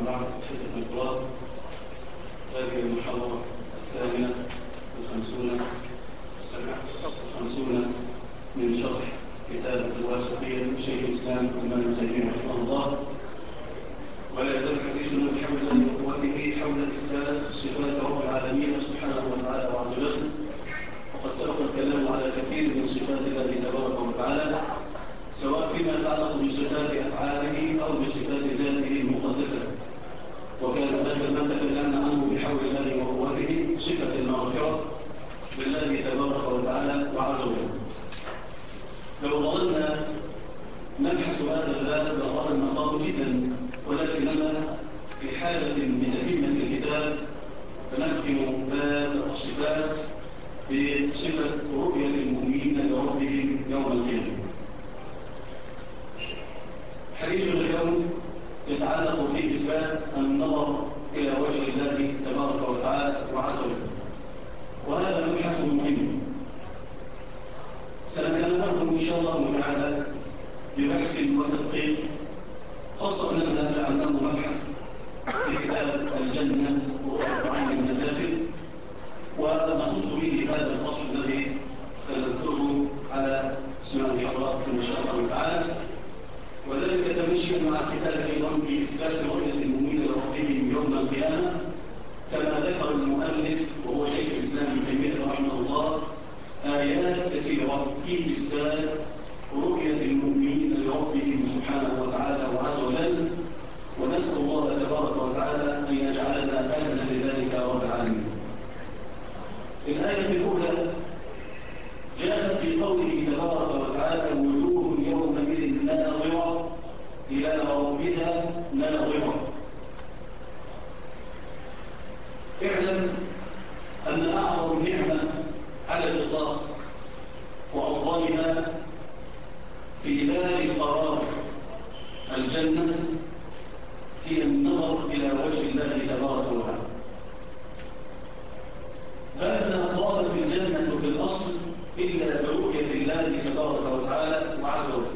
بعد حدة القرآن. هذه المحاضرة الثامنة والخمسون من شرح كتاب الواسطية لشيخ الإسلام ابن تيمية رحمه الله. ولا يزال حديثنا بحول قوته حول إثبات صفات رب العالمين سبحانه وتعالى وعز وجل. وقد سبق الكلام على كثير من صفات الله تبارك وتعالى، سواء فيما يتعلق بصفات أفعاله أو بصفات ذاته المقدسة. وكان آخر ما تكلمنا عنه بحول الله وقوته صفة المغفرة لله تبارك وتعالى وعز وجل. لو ظلنا نبحث هذا الباب لطال المقام جدا، ولكننا في حالة من تتمة الكتاب فنختم باب الصفات بصفة رؤية المؤمنين لربهم يوم القيامة. حديثنا اليوم يتعلق في إثبات النظر إلى وجه الله تبارك وتعالى وعز وجل، وهذا مبحث مهم سنتكلم إن شاء الله تعالى ببحث وتدقيق، خاصة أننا جعلناه مبحث في كتاب الجنة وقرة عين من الداخل، ونخص به هذا الفصل الذي سنذكره على اسماء حضراتكم إن شاء الله تعالى، وذلك تمشيا مع الكتاب أيضا في إثبات رؤية المؤمنين لربهم يوم القيامة، كما ذكر المؤلف وهو شيخ الإسلام ابن تيمية رحمه الله آيات كثيرة في إثبات رؤية المؤمنين لربهم سبحانه وتعالى وعز وجل، ونسأل الله تبارك وتعالى أن يجعلنا أهلا لذلك يا رب العالمين. الآية الأولى جاءت في قوله تبارك وتعالى: وجوه يومئذ ناظرة إلى ربها ناظرة. اعلم أن أعظم نعمة على الإطلاق وأفضلها في دار القرار الجنة هي النظر إلى وجه الله تبارك وتعالى. ما طالت الجنة في الأصل إلا برؤية الله تبارك وتعالى وعز وجل.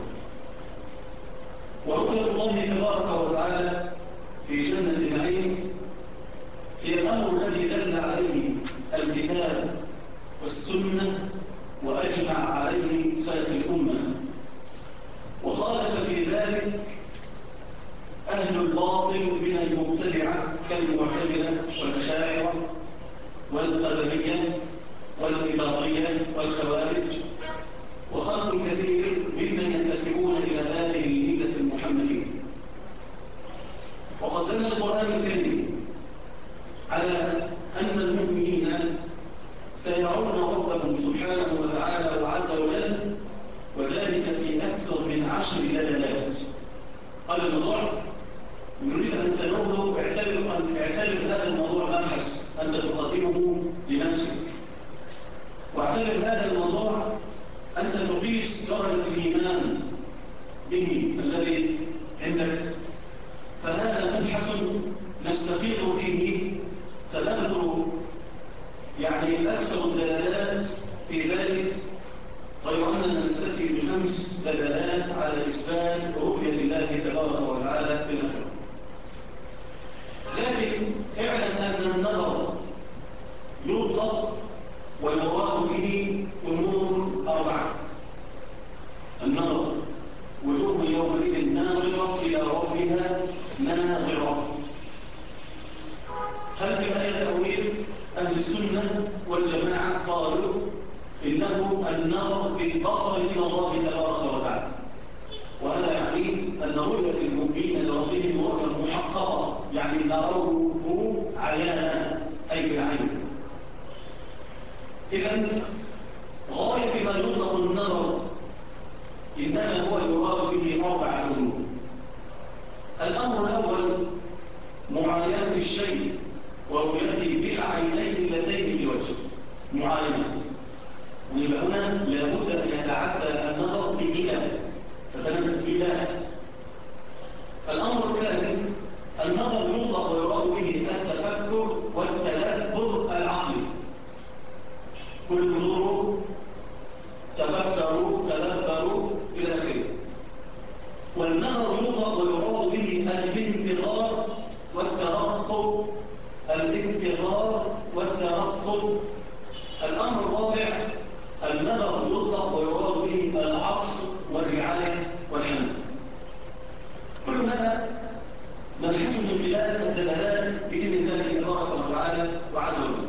ورؤية الله تبارك وتعالى في جنة النعيم هي الأمر الذي دل عليه الكتاب والسنة وأجمع عليه سلف الأمة، وخالف في ذلك أهل الباطل من المبتدعة كالمعتزلة والأشاعرة والقدرية والإباضية والخوارج وخلق كثير ممن ينتسبون إلى هذه الملة المحمدية. وقد دل القرآن الكريم على أن المؤمنين سيرون ربهم سبحانه وتعالى وعز وجل، وذلك في أكثر من 10 دلالات. قال الموضوع نريد أن تنوه اعتبر هذا الموضوع مبحث أنت تقدمه لنفسك، واعتبر هذا الموضوع أنت تقيس درجة الإيمان به الذي عندك. فهذا مبحث نستفيض فيه، سنذكر أكثر الدلالات في ذلك، غير أننا نكتفي ب5 دلالات على إثبات رؤية الله تبارك وتعالى في الآخرة. لكن اعلم أن النظر يطلق ويراد به أمور 4. النظر: وجوه يومئذ ناظرة إلى ربها ناظرة. هل في الآية تأويل؟ أهل السنة والجماعة قالوا إنه النظر بالبصر إلى الله تبارك وتعالى، وهذا يعني أن رؤية المؤمنين لربهم رؤية محققة، يعني نروه عيانا أي بالعين. إذن غاية ما يطلق النظر إنما هو يراد به 4 أمور. الأمر الأول معاينة الشيء ورؤيته بالعينين اللتين في الوجه، معاينة. ويبقى هنا لابد أن يتعدى النظر بإله، فتنبه إله. الأمر الثاني النظر يطلق ويراد به التفكر والتدبر العقلي. كل انظروا تفكروا تدبروا إلى آخره. والنظر يطلق ويراد به الانتظار والترقب، الانتظار والترقب. الأمر الرابع النظر يطلق ويراد به العطف والرعاية والحنان. كل هذا نبحثه من خلال الدلالات بإذن الله تبارك وتعالى وعز وجل.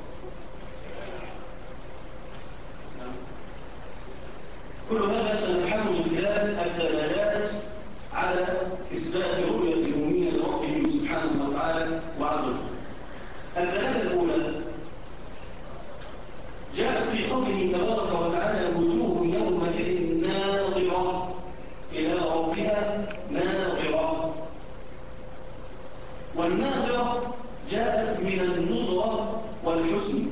كل هذا سنبحثه من خلال الدلالات على إثبات رؤية المؤمنين لربهم سبحانه وتعالى وعز وجل. الدلالة الأولى جاءت في قوله تبارك وتعالى وجوه يومئذ ناظرة إلى ربها ناظرة. والناظرة جاءت من النظرة والحسن.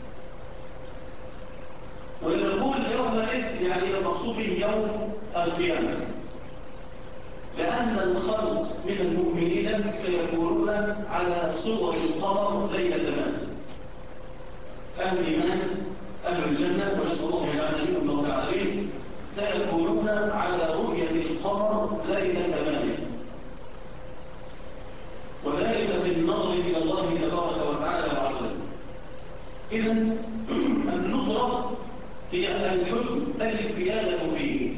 ونقول يومئذ يعني المقصود به يوم القيامة، لأن الخلق من المؤمنين سيكونون على صور القمر ليلة تمام. أهل الإيمان أهل الجنة ونسأل الله يجعلنا منهم رب العالمين سيكونون على رؤية القمر ليلة تمام، وذلك في النظر إلى الله تبارك وتعالى وعز وجل. إذن النظرة هي الحسن الزيادة فيه،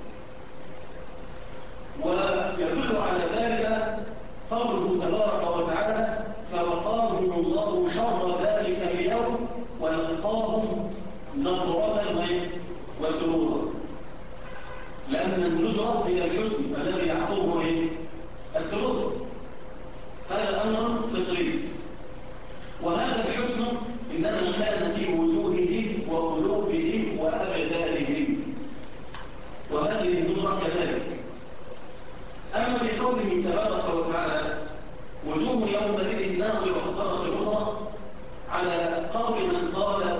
ويدل على ذلك قوله تبارك وتعالى فوقاهم الله شر ذلك اليوم ولقاهم نضرة وسرورا. لأن النضرة هي الحسن الذي يعقبه السرور. هذا أمر فطري، وهذا الحسن إنما كان في وجوههم وقلوبهم وأبدانهم، وهذه النضرة كذلك. أما في قوله تبارك وتعالى وجوه يومئذ ناظرة مرة أخرى على قول من قال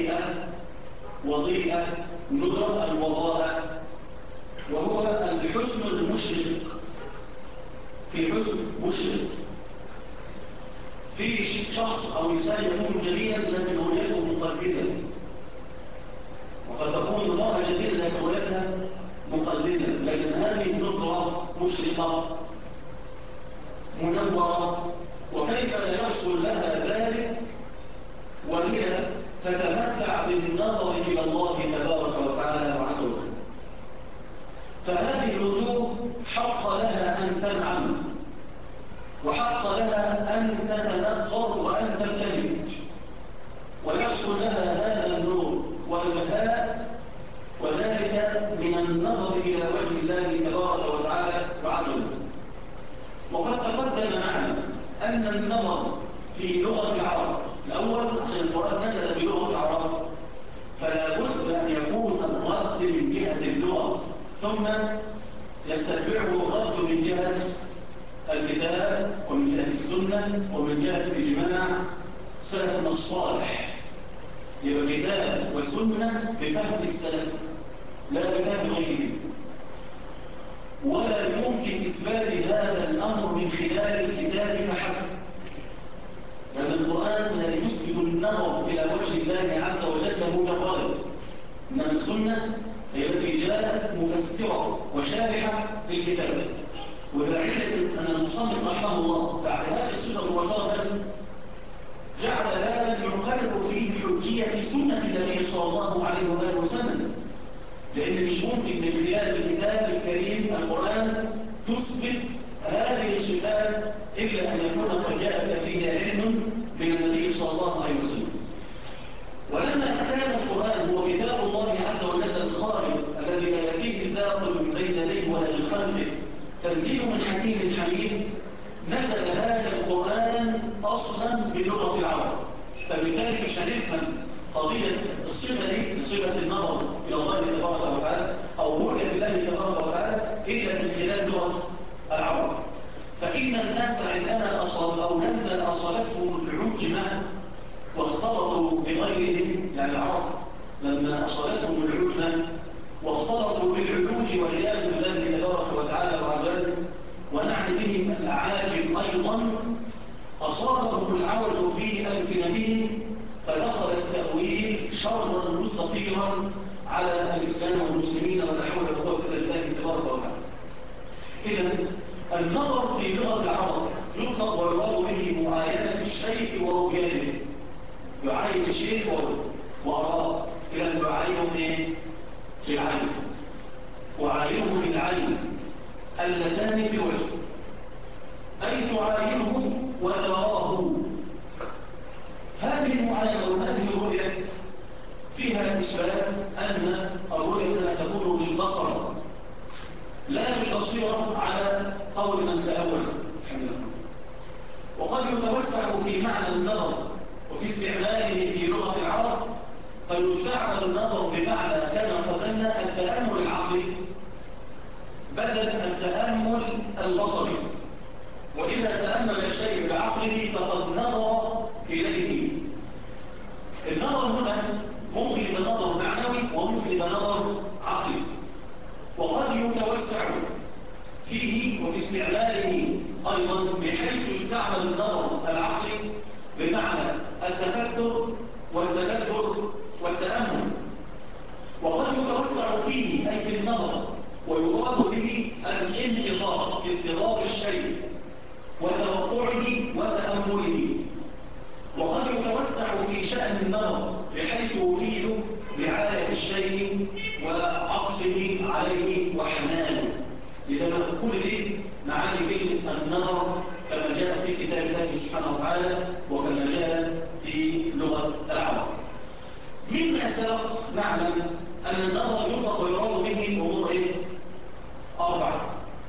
وضيئة نضرة الوضاء، وهو الحسن المشرق. في حسن مشرق في شخص أو إنسان يكون جميلا لكن رؤيته مقززة، وقد تكون المرأة جميلة لكن رؤيتها مقززة، لكن هذه النضرة مشرقة منورة. وكيف لا يحصل لها ذلك وهي تتمتع بالنظر إلى الله تبارك وتعالى وعز وجل؟ فهذه الوجوه حق لها أن تنعم، وحق لها أن تتنقر وأن تبتهج، ويحصل لها هذا النور والبهاء، وذلك من النظر إلى وجه الله تبارك وتعالى وعز وجل. وقد تقدم معنا أن النظر في لغة العرب الأول، عشان القرآن نزل بلغة العرب فلا بد أن يكون الرد من جهة اللغة، ثم يستتبعه الرد من جهة الكتاب ومن جهة السنة ومن جهة إجماع سلفنا الصالح. يبقى كتاب وسنة بفهم السلف لا بفهم غيره. ولا يمكن إثبات هذا الأمر من خلال الكتاب فحسب، لأن القرآن لا يثبت النظر إلى وجه الله عز وجل مجردا، إنما السنة هي التي جاءت مفسرة وشارحة للكتاب. وذا علة أن المصنف رحمه الله بعد هذه الصفة مباشرة جعل بابا يقرر فيه حجية سنة النبي صلى الله عليه وآله وسلم، لأن مش ممكن من خلال الكتاب الكريم القرآن تثبت هذه الصفات إلا أن يكون قد جاء فيه علم من النبي صلى الله عليه وسلم. ولما كان القرآن هو كتاب الله عز وجل الخالق الذي لا يأتيه الباطل من بين يديه ولا من خلفه تنزيل من حكيم حميد، نزل هذا القرآن أصلا بلغة العرب. فبالتالي مش هنفهم قضية الصفة دي، صفة النظر إلى الله تبارك وتعالى أو رؤية الله تبارك وتعالى إلا من خلال لغة العرب. فإن الناس عندما أصاب أو لما أصابتهم العجمة واختلطوا بغيرهم، يعني العرب لما أصابتهم العجمة واختلطوا بالعلوج والعياذ بالله تبارك وتعالى وعز وجل، ونعني بهم الأعاجم أيضا، أصابهم العوج في ألسنتهم فدخل التأويل شرا مستطيرا على الإسلام والمسلمين، ولا حول ولا قوة إلا بالله تبارك وتعالى. إذن النظر في لغة العرب يطلق ويراد به معاينة الشيء ورؤيته. يعاين الشيء وأراه، إلى أن يعاينه إيه؟ للعين. وعاينه للعين اللتان في الوجه، أي تعاينه وتراه. هذه المعاينة وهذه الرؤية فيها إشباه أن الرؤية تكون للبصر لا للبصيرة على قول من تأول. وقد يتوسع في معنى النظر وفي استعماله في لغة العرب، فيستعمل النظر بمعنى كما قدمنا التأمل العقلي بدل التأمل البصري. وإذا تأمل الشيء بعقله فقد نظر إليه. النظر هنا ممكن بنظر معنوي وممكن بنظر عقلي، وقد يتوسع فيه وفي استعماله أيضا بحيث يستعمل النظر العقلي بمعنى التفكر والتدبر والتأمل، وقد يتوسع فيه أي في النظر ويراد به الانتظار، انتظار الشيء وتوقعه وتأمله. وقد يتوسع في شأن النظر بحيث يفيد رعاية الشيء وعطفه عليه وحنانه. لذا كل دي معاني كلمة النظر كما جاء في كتاب الله سبحانه وتعالى وكما جاء في لغة العرب. مما سبق نعلم أن النظر يطلق ويراد به أمور أربعة.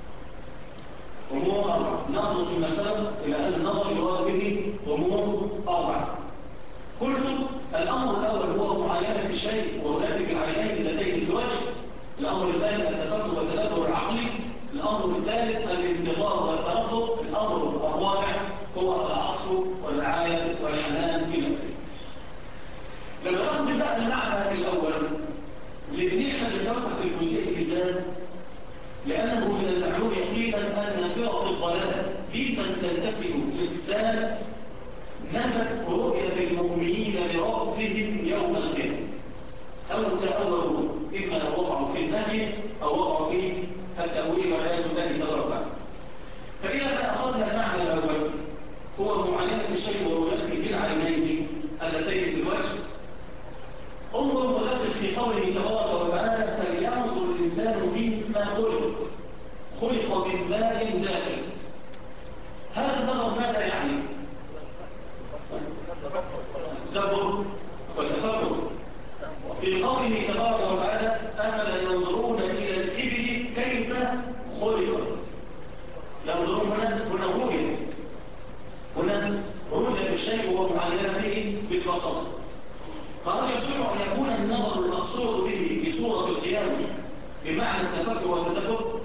أمور أربعة نخلص فيما سبق إلى أن النظر يراد به أمور أربعة. كل الأمر الأول هو معاينة الشيء ورؤيته بالعينين اللتين في الوجه. الأمر الثاني التفكر والتدبر العقلي. الأمر الثالث الانتظار والترقب. الأمر الرابع هو العطف والرعاية والحنان إلى آخره. لما ناخذ بقى المعنى الأول اللي احنا بنتوسع في الجزئية بالذات، لأنه من المعلوم يقينا أن فرق الضلال ممن تنتسب للإسلام نفت رؤية المؤمنين لربهم يوم القيامة، أو تأولوا إما وقعوا في النهي أو وقعوا في التأويل والعياذ بالله تبارك وتعالى. فإذا أخذنا المعنى الأول هو معاينة الشيء ورؤيته بالعينين اللتين في الوجه، انظر ودقق في قوله تبارك وتعالى فلينظر الإنسان مما خلق من ماء دافق. هذا النظر ماذا يعني؟ تدبر وتفكر. في قوله تبارك وتعالى أفلا ينظرون إلى الإبل كيف خلقت. ينظرون هنا رؤية بالشيء ومعاينة به بالبصر. فهل يصح أن يكون النظر المقصود به في سورة القيامة بمعنى التفكر والتدبر؟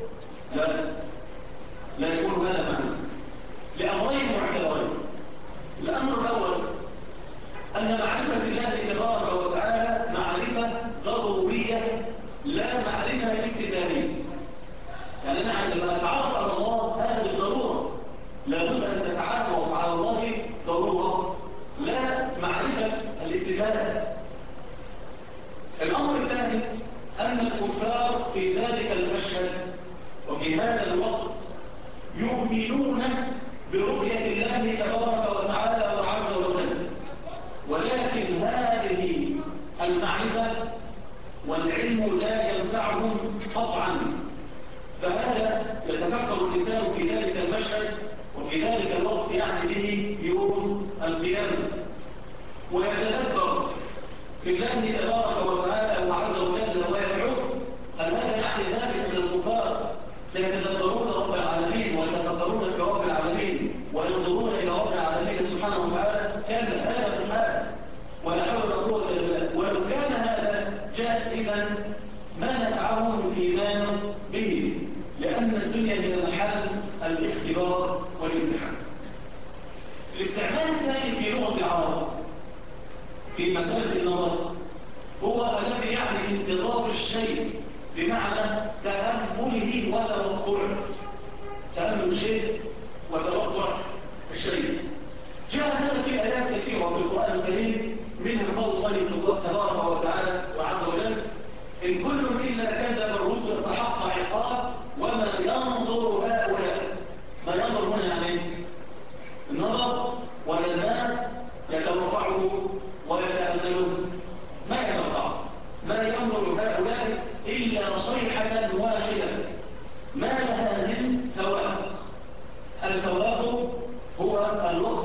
لا يكون هذا معنى لأمرين معتبرين. الأمر الأول أن معرفة الله تبارك وتعالى معرفة ضرورية لا معرفة استدلالية. يعني أنا عندما أتعرف على الله هذا بالضرورة، لابد أن تتعرف على الله ضرورة لا معرفة الاستدلال. الأمر الثاني أن الكفار في ذلك المشهد وفي هذا الوقت يؤمنون برؤية الله تبارك وتعالى وعز وجل، ولكن هذه المعرفة والعلم لا ينفعهم قطعا. فهذا يتفكر الإنسان في ذلك المشهد وفي ذلك الوقت يعني به يوم القيامة، ويتدبر في الله تبارك وتعالى وعز وجل ويدعوه. هل هذا يعني ذلك من الكفار سيتدبرون رب العالمين ويتفكرون في رب العالمين وينظرون إلى رب العالمين سبحانه وتعالى؟ كان هذا الحال ولا حول ولا قوة إلا بالله. ولو كان هذا جائزا ما نفعهم الإيمان به، لأن الدنيا هي محل الاختبار والامتحان. الاستعمال الثاني في لغة العرب في مسألة النظر هو الذي يعني انتظار الشيء بمعنى تأمله وتوقعه. تأمل الشيء وتوقع الشيء. جاء هذا في آيات كثيرة في القرآن الكريم، منها قول الله تبارك وتعالى وعز وجل إن كل إلا كذب الرسل فحق عقاب وما ينظر هؤلاء. ما ينظر هنا يعني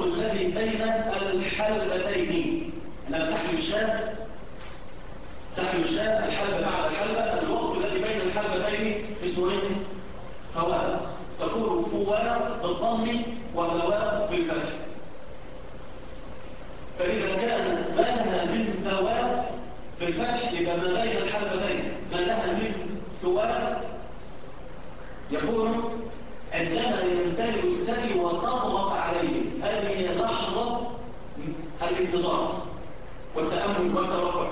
الذي بين الحلبتين. أنا تحلب الشاة الحلبة بعد الحلبة، الوقت الذي بين الحلبتين اسمه ايه؟ فوائق. تكون فوائق بالضم وفوائق بالفتح. فإذا كان ما لها من فوائق بالفتح يبقى ما بين الحلبتين ما لها من فوائق، يكون عندما يمتلئ الثدي وتضغط عليه. هذه هي لحظة الانتظار والتأمل والتوقع.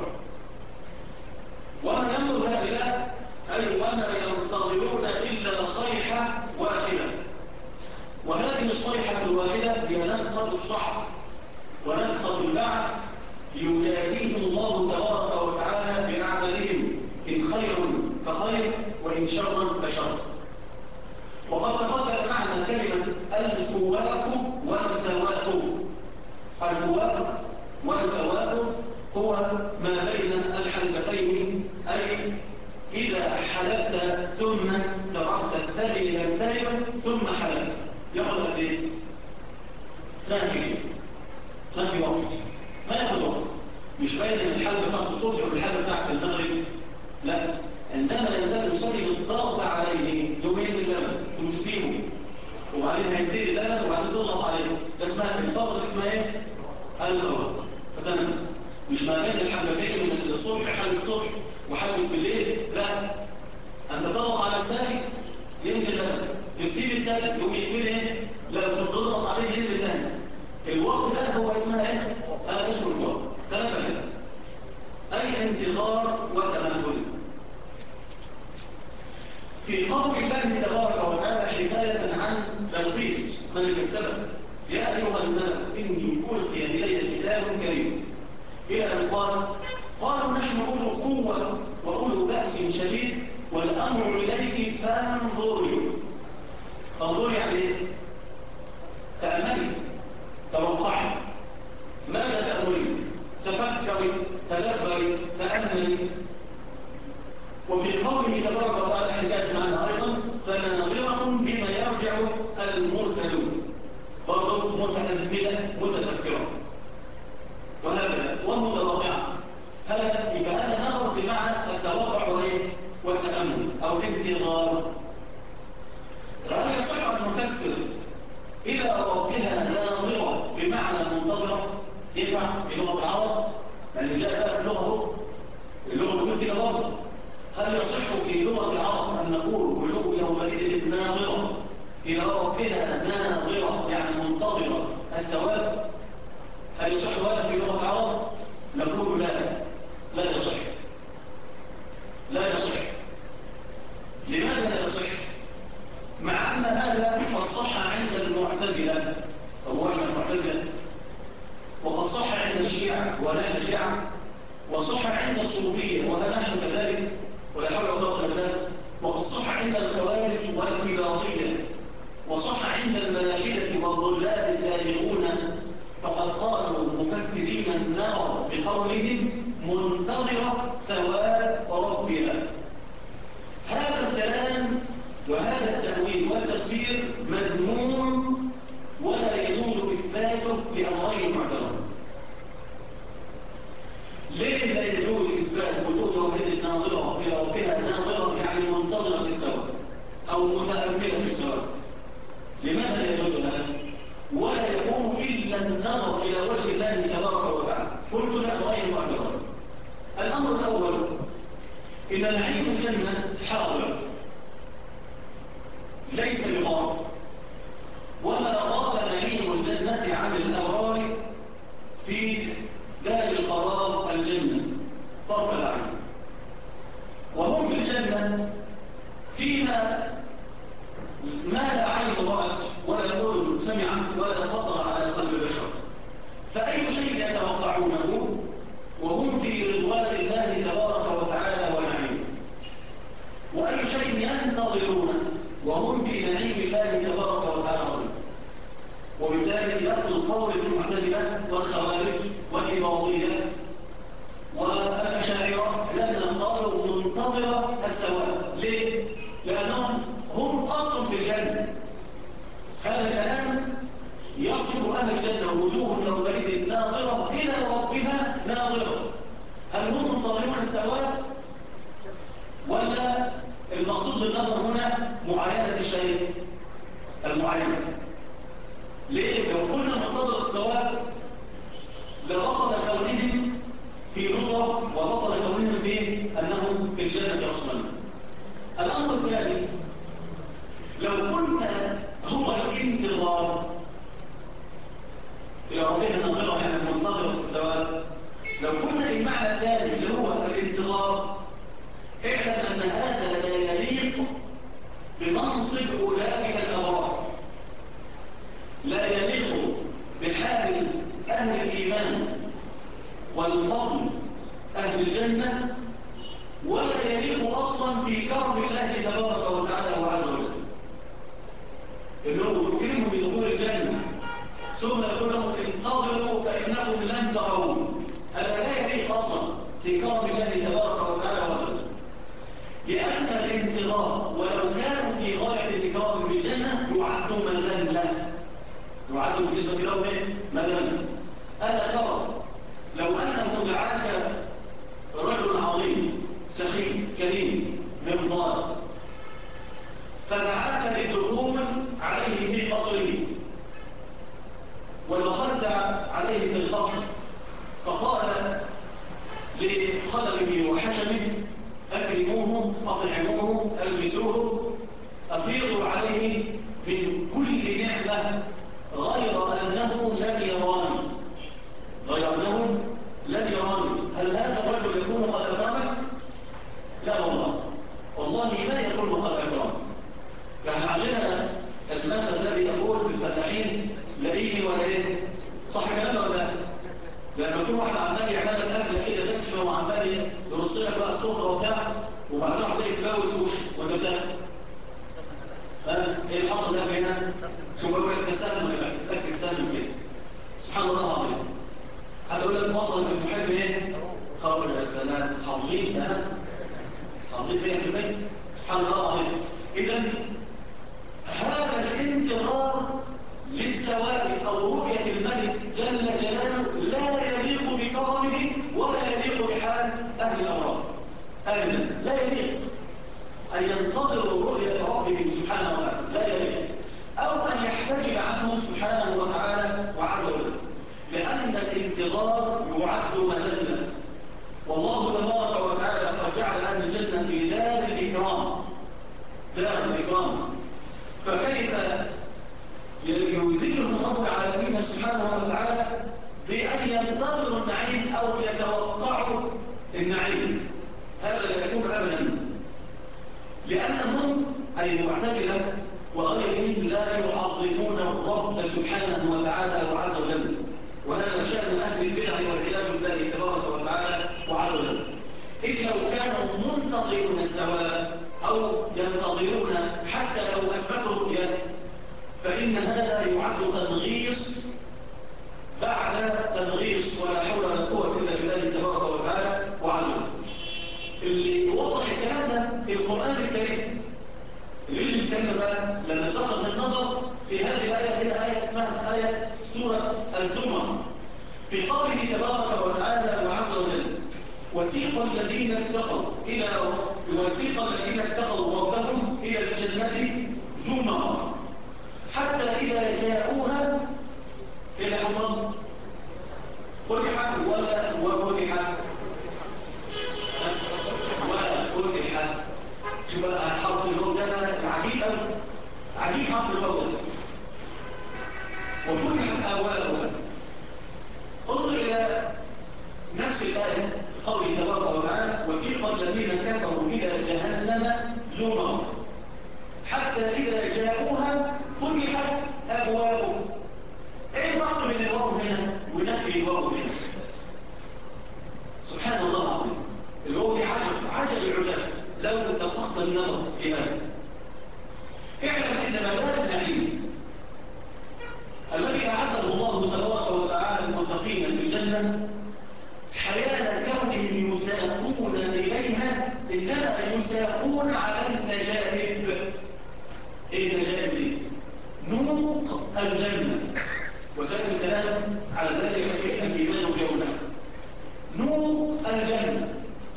وما ينظر هؤلاء أي وما ينتظرون إلا صيحة واحدة، وهذه الصيحة الواحدة هي نفخة الصعق ونفخة البعث، يجازيهم الله تبارك وتعالى بأعمالهم، إن خير فخير وإن شر فشر. وقد تقدم معنى كلمة الفواق والفواق. الفواق والفواق هو ما بين الحلبتين، أي إذا حلبت ثم تركت الثدي يمتلئ ثم حلبت، ياخذ قد ايه؟ ما في وقت، ما ياخذ وقت. مش باين ان الحلبة بتاعت الصبح والحلبة بتاعت المغرب، لا، عندما يمتلئ الثدي بالضغط عليه يوم ينزل لبن ثم تسيبه وبعدين هيبتدي اللبن وبعدين تضغط عليه، ده اسمها الفترة دي اسمها ايه؟ الفواق. فتمام، مش ما بين الحلبتين من الصبح حلب الصبح وحلب بالليل، لا، انت تضغط على الثدي ينزل لبن، يسيب الثدي يوم يقفل ايه؟ لا، تضغط عليه ينزل ثاني. الوقت ده هو اسمها ايه؟ اسمه الوقت. تمام، اي انتظار وتمهل. في قول الله تبارك وتعالى حكاية عن بلقيس ملك السبأ: يا أيها الملك إني ألقي إلي كتاب كريم، إلى أن قالوا نحن أولو قوة وأولو بأس شديد والأمر إليك فانظري. فانظري يعني إيه؟ تأملي، توقعي، ماذا تأملي؟ تفكري، تدبري، تأملي. وفي قوله تبارك وتعالى حكاية عنها أيضا: فناظرة بما يرجع المرسلون، برضو متأملة متفكرة وهذا ومتواقعة. هذا يبقى هذا نظر بمعنى التوقع والتأمل أو الانتظار. فهل يصح أن نفسر إلى ربها ناظرة بمعنى منتظرة؟ ينفع في لغة العرب؟ يعني جاء بقى في اللغة بتقول كده برضه. هل يصح في لغة العرب أن نقول وجوه يومئذ ناظرة إلى ربها ناظرة يعني منتظرة الثواب؟ هل يصح هذا في لغة العرب؟ نقول لا يصح. لا يصح. لماذا لا يصح؟ مع أن هذا قد صح عند المعتزلة، طب احنا المعتزلة، وقد صح عند الشيعة ونحن شيعة، وصح عند الصوفية ونحن كذلك ولا حول ولا قوة إلا بالله، وقد صح عند الخوارج والإباضية، وصح عند الملاحدة والضلال الزائغون، فقد قالوا مفسرين النار بقولهم منتظرة ثواب ربها. هذا الكلام وهذا التأويل والتفسير مذموم ولا يجوز إثباته لأمرين معتبرين. ليه لا يجوز إثبات وجود يومئذ ناظرة إلى ربها ناظرة يعني منتظرة للثواب أو متأملة للثواب؟ لماذا لا يجوز هذا؟ ولا يكون إلا النظر إلى وجه الله تبارك وتعالى. قلت لك غير معتبر. الأمر الأول: إن نعيم الجنة حاضر ليس بغار، وما غاب نعيم الجنة عن الأبرار في دار القرار الجنة طرف العين، وهم في الجنة فيما ما لا عين رأت ولا أذن سمعت ولا خطر على قلب بشر. فأي شيء يتوقعونه وهم في رضوان الله تبارك وتعالى ونعيمه، وأي شيء ينتظرونه وهم في نعيم الله تبارك وتعالى. وبالتالي يقول قول المعتزلة والخوارج والإباضية والأشاعرة لأنهم قالوا منتظرة الثواب. ليه؟ لأنهم هم أصل في الجنة. هذا الكلام يصف أهل أهل الجنة وجوه يومئذ ناظرة إلى ربها ناظرة. هل هم طالبون الثواب ولا المقصود بالنظر هنا معاينة الشيء المعين؟ ليه؟ لو كنا ننتظر الثواب لبطل كونهم في نظرة وبطل كونهم في أنهم في الجنة أصلا. الأمر الثاني، لو كنا هو الانتظار إلى ربنا نظرة يعني منتظرة الثواب، لو كنا المعنى الثاني اللي هو الانتظار، اعلم أن هذا لا يليق بمنصب أولئك الأبرار، لا يليق بحال أهل الإيمان والفضل أهل الجنة، ولا يليق أصلا في كرم الله تبارك وتعالى وعز وجل، إنه يكرمهم بدخول الجنة ثم يقول لهم انتظروا فإنكم لن ترون. هذا لا يليق أصلا في كرم الله تبارك وتعالى وعز وجل، لأن الانتظار ولو كانوا في غاية الإكرام بالجنة يعد مذلة، يعد بالنسبة لهم مذلة. ألا ترى لو أنه دعاك رجل عظيم سخي كريم ممضار فدعاك للدخول عليه في قصره، ودخلت عليه في القصر فقال لخدمه وحشمه أكرموه أطعموه ألبسوه أفيضوا عليه من كل نعمة غير أنه لن يراني، غير أنه لن يراني. هل هذا الرجل يكون قد أكرمك؟ لا والله، والله ما يكون قد أكرمك. يعني عندنا المثل الذي يقول في الفلاحين لاقيني ولا ايه؟ صح كلامه ولا لا؟ لما يكون واحد عمال يعمل لك اكله كده دسمه وعمال يرص لك بقى السفره وبتاع، وبعدين هتلاقي تجوز وش وانت بتاكل. ايه اللي حصل ده هنا؟ ثم يقول لك تسلم كده، تاكل تسلم كده. سبحان الله العظيم. هتقول لك وصل المحب ايه؟ قول يا سلام، حافظين ده؟ حافظين 100%. سبحان الله العظيم. اذا هذا الانتظار للثواب أو رؤية الملك جل جلاله لا يليق بكرمه ولا يليق بحال أهل الأمراض أبدا، لا يليق أن ينتظروا رؤية ربهم سبحانه وتعالى، لا يليق، أو أن يحتجب عنه سبحانه وتعالى وعز وجل، لأن الانتظار يعد مذلة. والله تبارك وتعالى قد جعل أهل الجنة في دار الإكرام، دار الإكرام، فكيف يذلهم رب العالمين سبحانه وتعالى بأن ينتظروا النعيم أو يتوقعوا النعيم؟ هذا لا يكون أبدا، لأنهم أي المعتزلة وغيرهم لا يعظمون الرب سبحانه وتعالى وعز وجل، وهذا شأن أهل البدع والعياذ بالله تبارك وتعالى وعز وجل. إذ لو كانوا منتظرون الثواب أو ينتظرون حتى لو أثبتوا الرؤيا فإن هذا يعد تنغيص بعد تنغيص، ولا حول ولا قوة إلا بالله تبارك وتعالى وعز وجل. اللي يوضح الكلام ده في القرآن الكريم، اللي يجي الكلام بقى لما تاخذ النظر في هذه الآية، هي آية اسمها آية سورة الزمر، في قوله تبارك وتعالى وعز وجل: وسيق الذين اتقوا ربهم إلى الجنة زمرا حتى إذا جاءوها إلى حصل فتحت ولا وفتحت وفتحت. شوف بقى حرف الواو ده عجيب قوي، عجيب حرف الواو ده. وفتحت أبوابها. انظر إلى نفس الآية في قوله تبارك وتعالى: وسيق الذين كفروا إلى جهنم زمرا حتى إذا جاءوها فتحت أبوابها. ايه الفرق بين الواو هنا ونفي الواو هنا؟ سبحان الله العظيم. الواو دي عجب العجاب لو دققت النظر في هذا. اعلم ان مدار النعيم الذي اعده الله تبارك وتعالى للمتقين في الجنه حيال كونهم يساقون اليها، انما يساقون على النجائب. ايه النجائب دي؟ نوق الجنه. وسائل الكلام على ذلك في الإيمان والجولة. نور الجنة.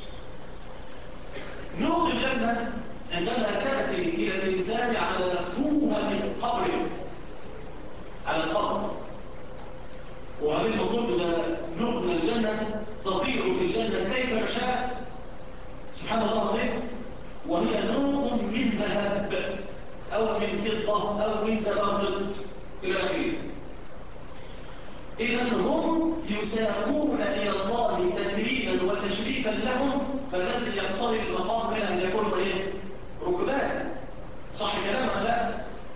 نور الجنة عندما تأتي إلى الإنسان على فوهة قبره، على القبر، وبعدين نقول ده نور من الجنة تطير في الجنة كيف شاء، سبحان الله العظيم، وهي نور من ذهب أو من فضة أو من زبرجد إلى آخره. إذا هم يساقون إلى الله تكريما وتشريفا لهم، فالذي يقتضي المقام من أن يكون إيه؟ ركبان. صح كلام ولا لا؟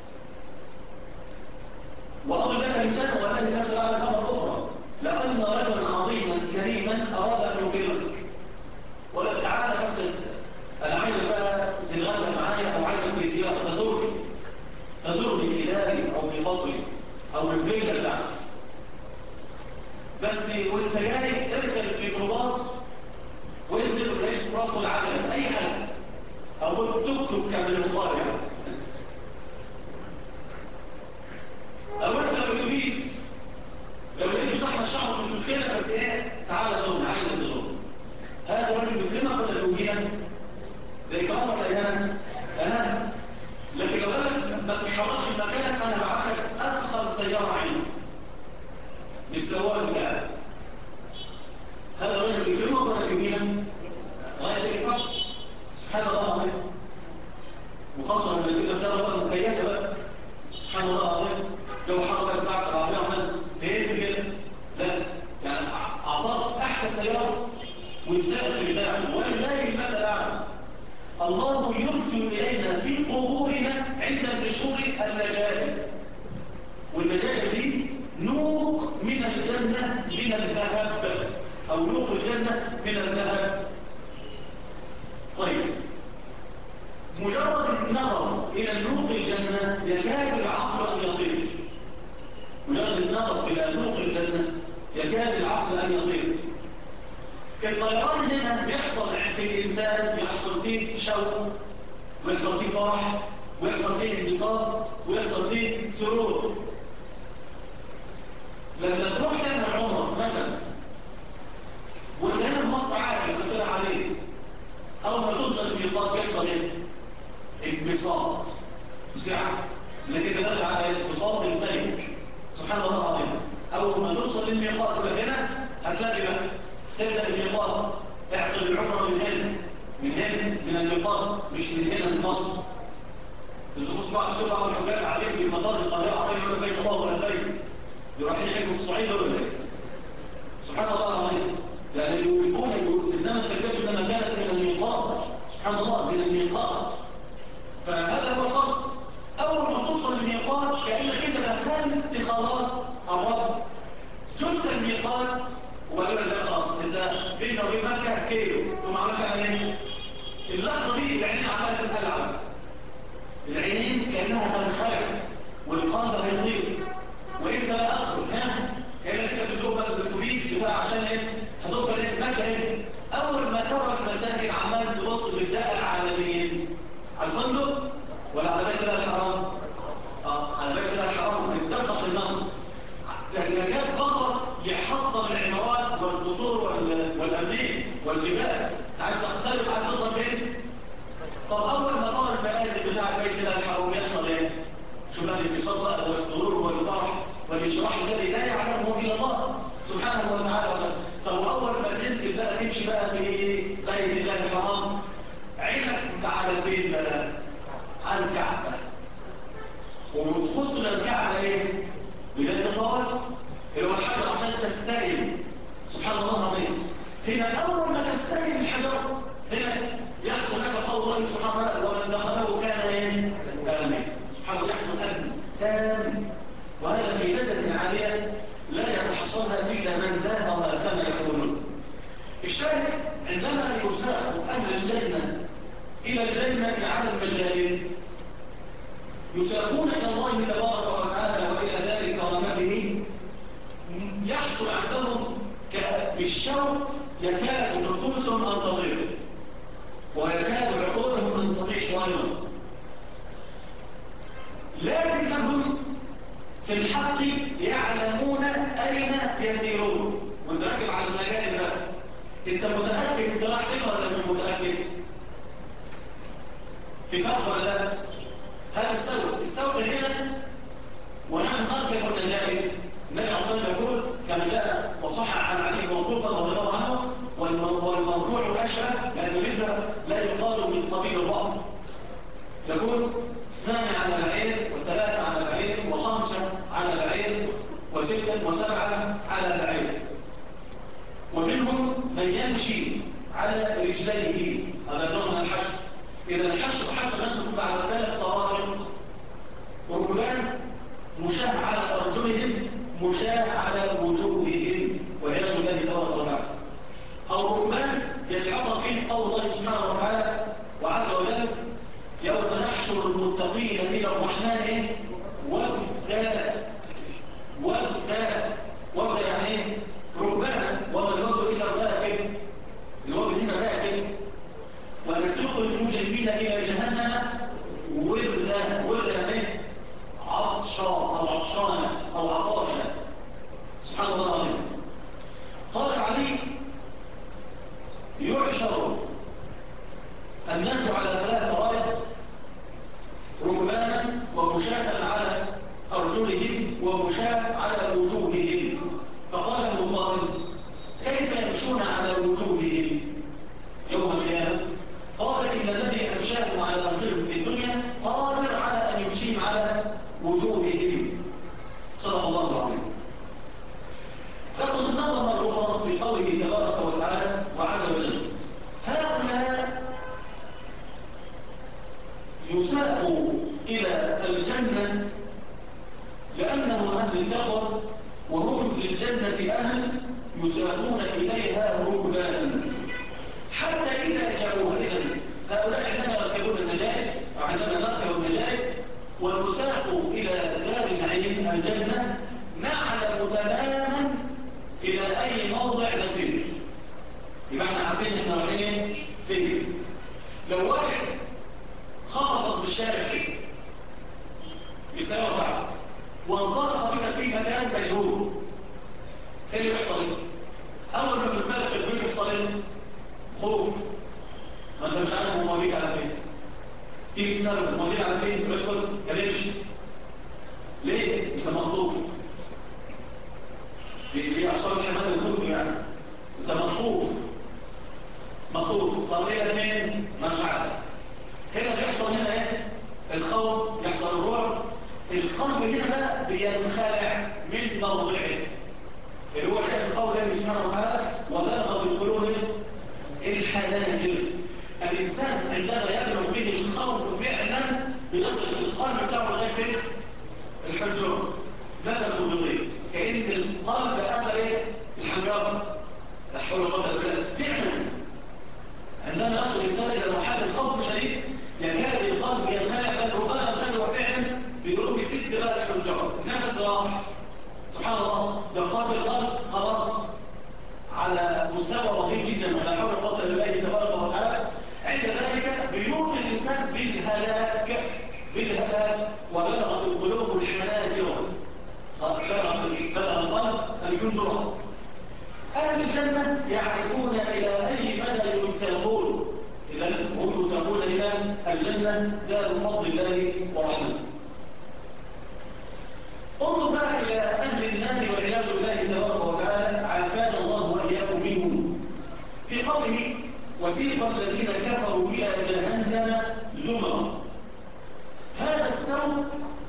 وأضرب لك لسانه والذي أسأل على الأمر أخرى، لأن رجلا عظيما كريما أراد أن يكرمك، ولا تعالى بس أنا عايز بقى تتغدى معايا أو عايزك في زيارة تزورني في داري أو في فصلي أو في الفيلا بتاعتي، بس وانت جاي اركب الميكروباص وانزل الرئيس براسه العجله اي حاجه او تكتب كملوخار يعني او اركب الاتوبيس لو لقيت زحمه الشعب مش مشكله، بس ايه تعالى زورنا عايز تزورنا. هذا راجل بيكرمك ولا بيوهمك؟ ده اكرام ولا اهانه؟ اهانه. لكن لو قال لك ما تتحركش في مكانك انا بعتك ادخل سياره عندي بالسواق بتاعك، هذا رجل بيكرمك ولا بيوهمك؟ غايه الإكرام. سبحان الله العظيم. وخاصة لما يكون مسألة بقى مكيفة بقى، سبحان الله العظيم، جو حركة بتاعت العربية عمال تهيب كده، لا يعني أعطاك أحسن سيارة والسائق بتاعه، ولله المثل الأعلى. الله يرسل إلينا في قبورنا عند النشور النجاة، والنجاة دي نور من الجنة من الذهب، أو نور الجنة من الذهب. طيب، مجرد النظر إلى نور الجنة يكاد العقل أن يطير. مجرد النظر إلى نور الجنة يكاد العقل أن يطير. الطيران هنا بيحصل في الإنسان، يحصل فيه شوق، ويحصل فيه فرح، ويحصل فيه انبساط، ويحصل فيه سرور. لما تروح تعمل عمره مثلا وتنام مصر عالي مثلا عليه، أول ما توصل الميقات بيحصل إيه؟ انبساط وسعة، لكن دخل على انبساط الملك سبحان الله العظيم. أول ما توصل للميقات هنا هتلاقي بقى تبدأ الميقات، اعقد العمرة من الميقات، مش من هنا من مصر. تدخل بعض السرعة والحجاج عليك في مطار القاهرة عمال يقول لك الله ولا بيت، يروح يحكوا في الصعيد ولا ايه؟ سبحان الله العظيم. يعني يقول إنما التربية إنما كانت من الميقات، سبحان الله، من الميقات. فهذا هو القصد. أول ما توصل للميقات كأنك أنت دخلت خلاص الرب، شفت الميقات وقالوا لك خلاص أنت بينه وبين مكة كيلو، ثم عملت على إيه؟ اللحظة دي العين عمالة تتقلع، العينين كأنها هتنخلع والقلب هيطير، وإنت بقى أدخل كأنك أنت بتزوق بقى بالأتوبيس بتاع عشان إيه؟ هتدخل إيه؟ مكة إيه؟ أول ما ترى المساجد عمال تبص بالدقة على مين؟ على الفندق ولا على بيت الله الحرام؟ على بيت الله الحرام بتدقق النظر، يكاد بصر يحطم العمارات والقصور والأمنين والجبال. عايز تختلف، عايز توصل فين؟ طب أول ما ترى المنازل بتاع بيت الله الحرام يحصل إيه؟ شو بقى الانبساط والسرور والفرح والإشراح الذي لا يعلمه إلا الله سبحانه وتعالى. طب أول ما تنزل بقى تمشي بقى في بيت الله الحرام، عينك على فين بقى؟ على الكعبة. وتخص للكعبة ايه؟ بلاد الطواف اللي هو الحجر عشان تستلم. سبحان الله العظيم. هنا أول ما تستلم الحجر هنا يحصل لك قول الله سبحانه وتعالى ومن دخله كان ايه؟ آمين. سبحانه الله يحصل أمن تام، وهذا في لذة عالية لا يتحصلها إلا من ذاقها كما يقولون. الشاهد عندما يساق أهل الجنة إلى الجنة على المجاهيل يساقون إلى الله تبارك وتعالى وإلى ذلك كرامته، يحصل عندهم بالشوق يكاد نفوسهم أن تضيع ويكاد عقولهم أن تطيش أيضا، لكنهم في الحق يعلمون أين يسيرون. وانت راكب على المجال ده، انت متأكد انت راح فين ولا مش متأكد؟ في فرق ولا لا؟ هذا السوق هنا ونحن نركب والنجائب. النبي عليه الصلاة والسلام يقول كما جاء وصح عن علي موقوفا رضي الله عنه، والموضوع أشبه لأن الذكر لا يقال من قبيل البعض. يقول 2 على بعير و3 على بعير و5 على بعير و6 و7 على بعير، ومنهم من يمشي على رجليه. هذا نوع من الحشر. إذا الحشر حشر نفسه بعد 3 طوارق: ركبان مشاة على أرجلهم، مشاة على وجوههم، والعياذ بالله تبارك وتعالى. أو ركبان يتحقق فيه قول الله سبحانه وتعالى وعز وجل: يوم نحشر المتقين إلى الرحمن وفدا. وفدا يعني ايه؟ ركبانا. وما الوفد إلا الراكب. الوفد هنا راكب. ونسوق المجرمين إلى جهنم وردا يعني عطشا أو عطشانا أو عطاشا. سبحان الله العظيم. قال علي: يحشر الناس على 3 طرائق: ركبانا ومشاة على أرجلهم ومشاة على وجوههم. فقال ابن قائل: كيف يمشون على وجوههم يوم القيامة؟ قال: إن الذي أمشاهم على أرجلهم في الدنيا قادر على أن يمشيهم على وجوههم. صدق الله العظيم. نأخذ النظر مرة أخرى في قوله تبارك وتعالى وعز وجل: هؤلاء يساقوا إلى الجنة لأنهم أهل التقوى، وهم للجنة أهل، يساقون إليها ركبانا حتى إذا جاءوها. إذن هؤلاء عندما يركبون النجائب أو عندما نركب النجائب ونساق إلى دار النعيم الجنة، نعلم تماما إلى أي موضع نسير. يبقى احنا عارفين احنا رايحين فين. لو واحد خبطت بالشارع في سنة بعد وانطلق بك في مكان مجهول، ايه اللي يحصل؟ اول ما بنفرق البيت يحصل ايه؟ خوف. ما انت مش عارف هو موديك على فين. تيجي تسأل موديك على فين؟ بشكل كليش ليه؟ انت مخطوف. دي اعصاب الحماده الكتب يعني. انت مخطوف. طب ايه فين؟ مش عارف. هنا بيحصل هنا ايه؟ الخوف، يحصل الرعب. القلب هنا بقى بينخلع من موضعه، اللي هو القول الله سبحانه وتعالى: وبلغ بالقلوب الحناجر. الانسان عندما يبلغ به الخوف فعلا بيصل القلب بتاعه لغايه فين؟ الحنجره. نفسه بيضيق كأن القلب اثر ايه؟ الحنجره. لا حول ولا قوه الا بالله. فعلا عندما يصل الانسان الى مرحله الخوف شديد يكاد القلب ينخلع، بل ربما ينخلع فعلا بيقولوا بيسد بقى الحنجره، نفس راح. سبحان الله. ده القلب خلاص على مستوى رهيب جدا، ولا حول ولا قوه الا بالله تبارك وتعالى. عند ذلك بيوقع الانسان بالهلاك. وبلغت القلوب الحناجر. بلغ القلب الحنجره. أهل الجنة يعرفون إلى أي مدى يساقون. إذا هم يساقون إلى الجنة دار فضل الله ورحمته. انظر بقى إلى أهل النار والعياذ بالله تبارك وتعالى، عافانا الله وإياكم منهم. في قوله: وسيق الذين كفروا إلى جهنم زمرا. هذا السوق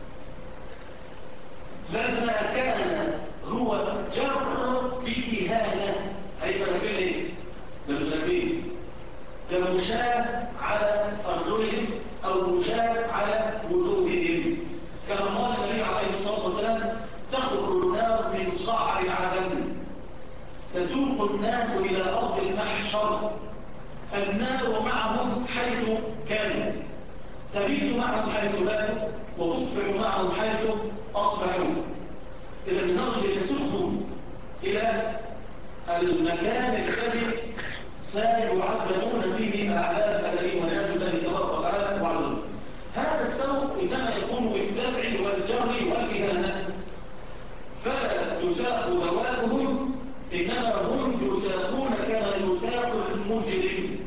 لما كان هو جر بإهانة، هيبقى نقول ايه؟ لمسلمين. ده مشاة على أرجلهم أو مشاة على وجوههم، كما قال النبي عليه الصلاة والسلام: تخرج النار من قعر عدن تسوق الناس إلى أرض المحشر، النار معهم حيث كانوا، تبيت معهم حيث باتوا، وتصبح معهم حيث أصبحوا. إذا النار يسوقهم إلى المكان الذي سيعذبون فيه العذاب الذي والعياذ بالله تبارك وتعالى وعظمه. هذا السبب انما يكون بالدفع والجر والاهانه. يساق ذواتهم، إنما هم يساقون كما يساق المجرم.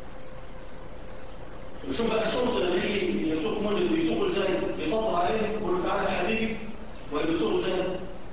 شوف بقى الشرطة لما يجي يسوق مجرم بيسوقه ازاي؟ يطبق عليه يقول له تعالى يا حبيبي، ولا بيسوقه ازاي؟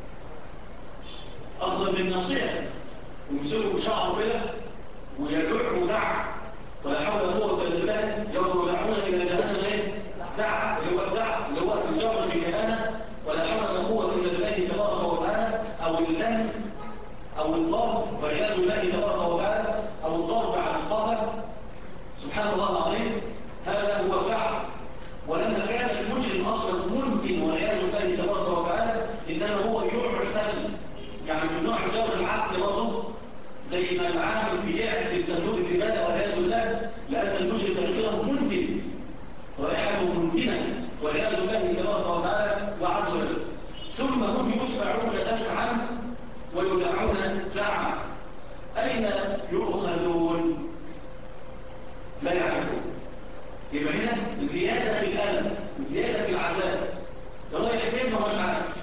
أفضل من نصيحة، ويمسكه بشعره كده ويدع ودع، ولا حول ولا قوة إلا بالله. يوم يدعون إلى جهنم ايه؟ دع، اللي هو الدع اللي هو الجر بجهنم، ولا حول ولا قوة إلا بالله تبارك وتعالى، أو اللمس أو الضرب والعياذ بالله تبارك وتعالى، أو الضرب على القفا، سبحان الله العظيم. هذا هو الدع. ولما كان المجرم أصلا منتن والعياذ بالله تبارك وتعالى، إنما هو يعتل، يعني من نوع جور العقل برضه، زي ما العامل بيعمل في صندوق الزبالة والعياذ بالله، لأن المجرم الأخير منتن رائحته منتنة والعياذ بالله تبارك وتعالى وعز وجل. ثم هم يدفعون دفعا ويدعون دعا. أين يؤخذون؟ لا يعرفون. يبقى هنا زيادة في الألم، زيادة في العذاب. رايح فين ما مش عارف،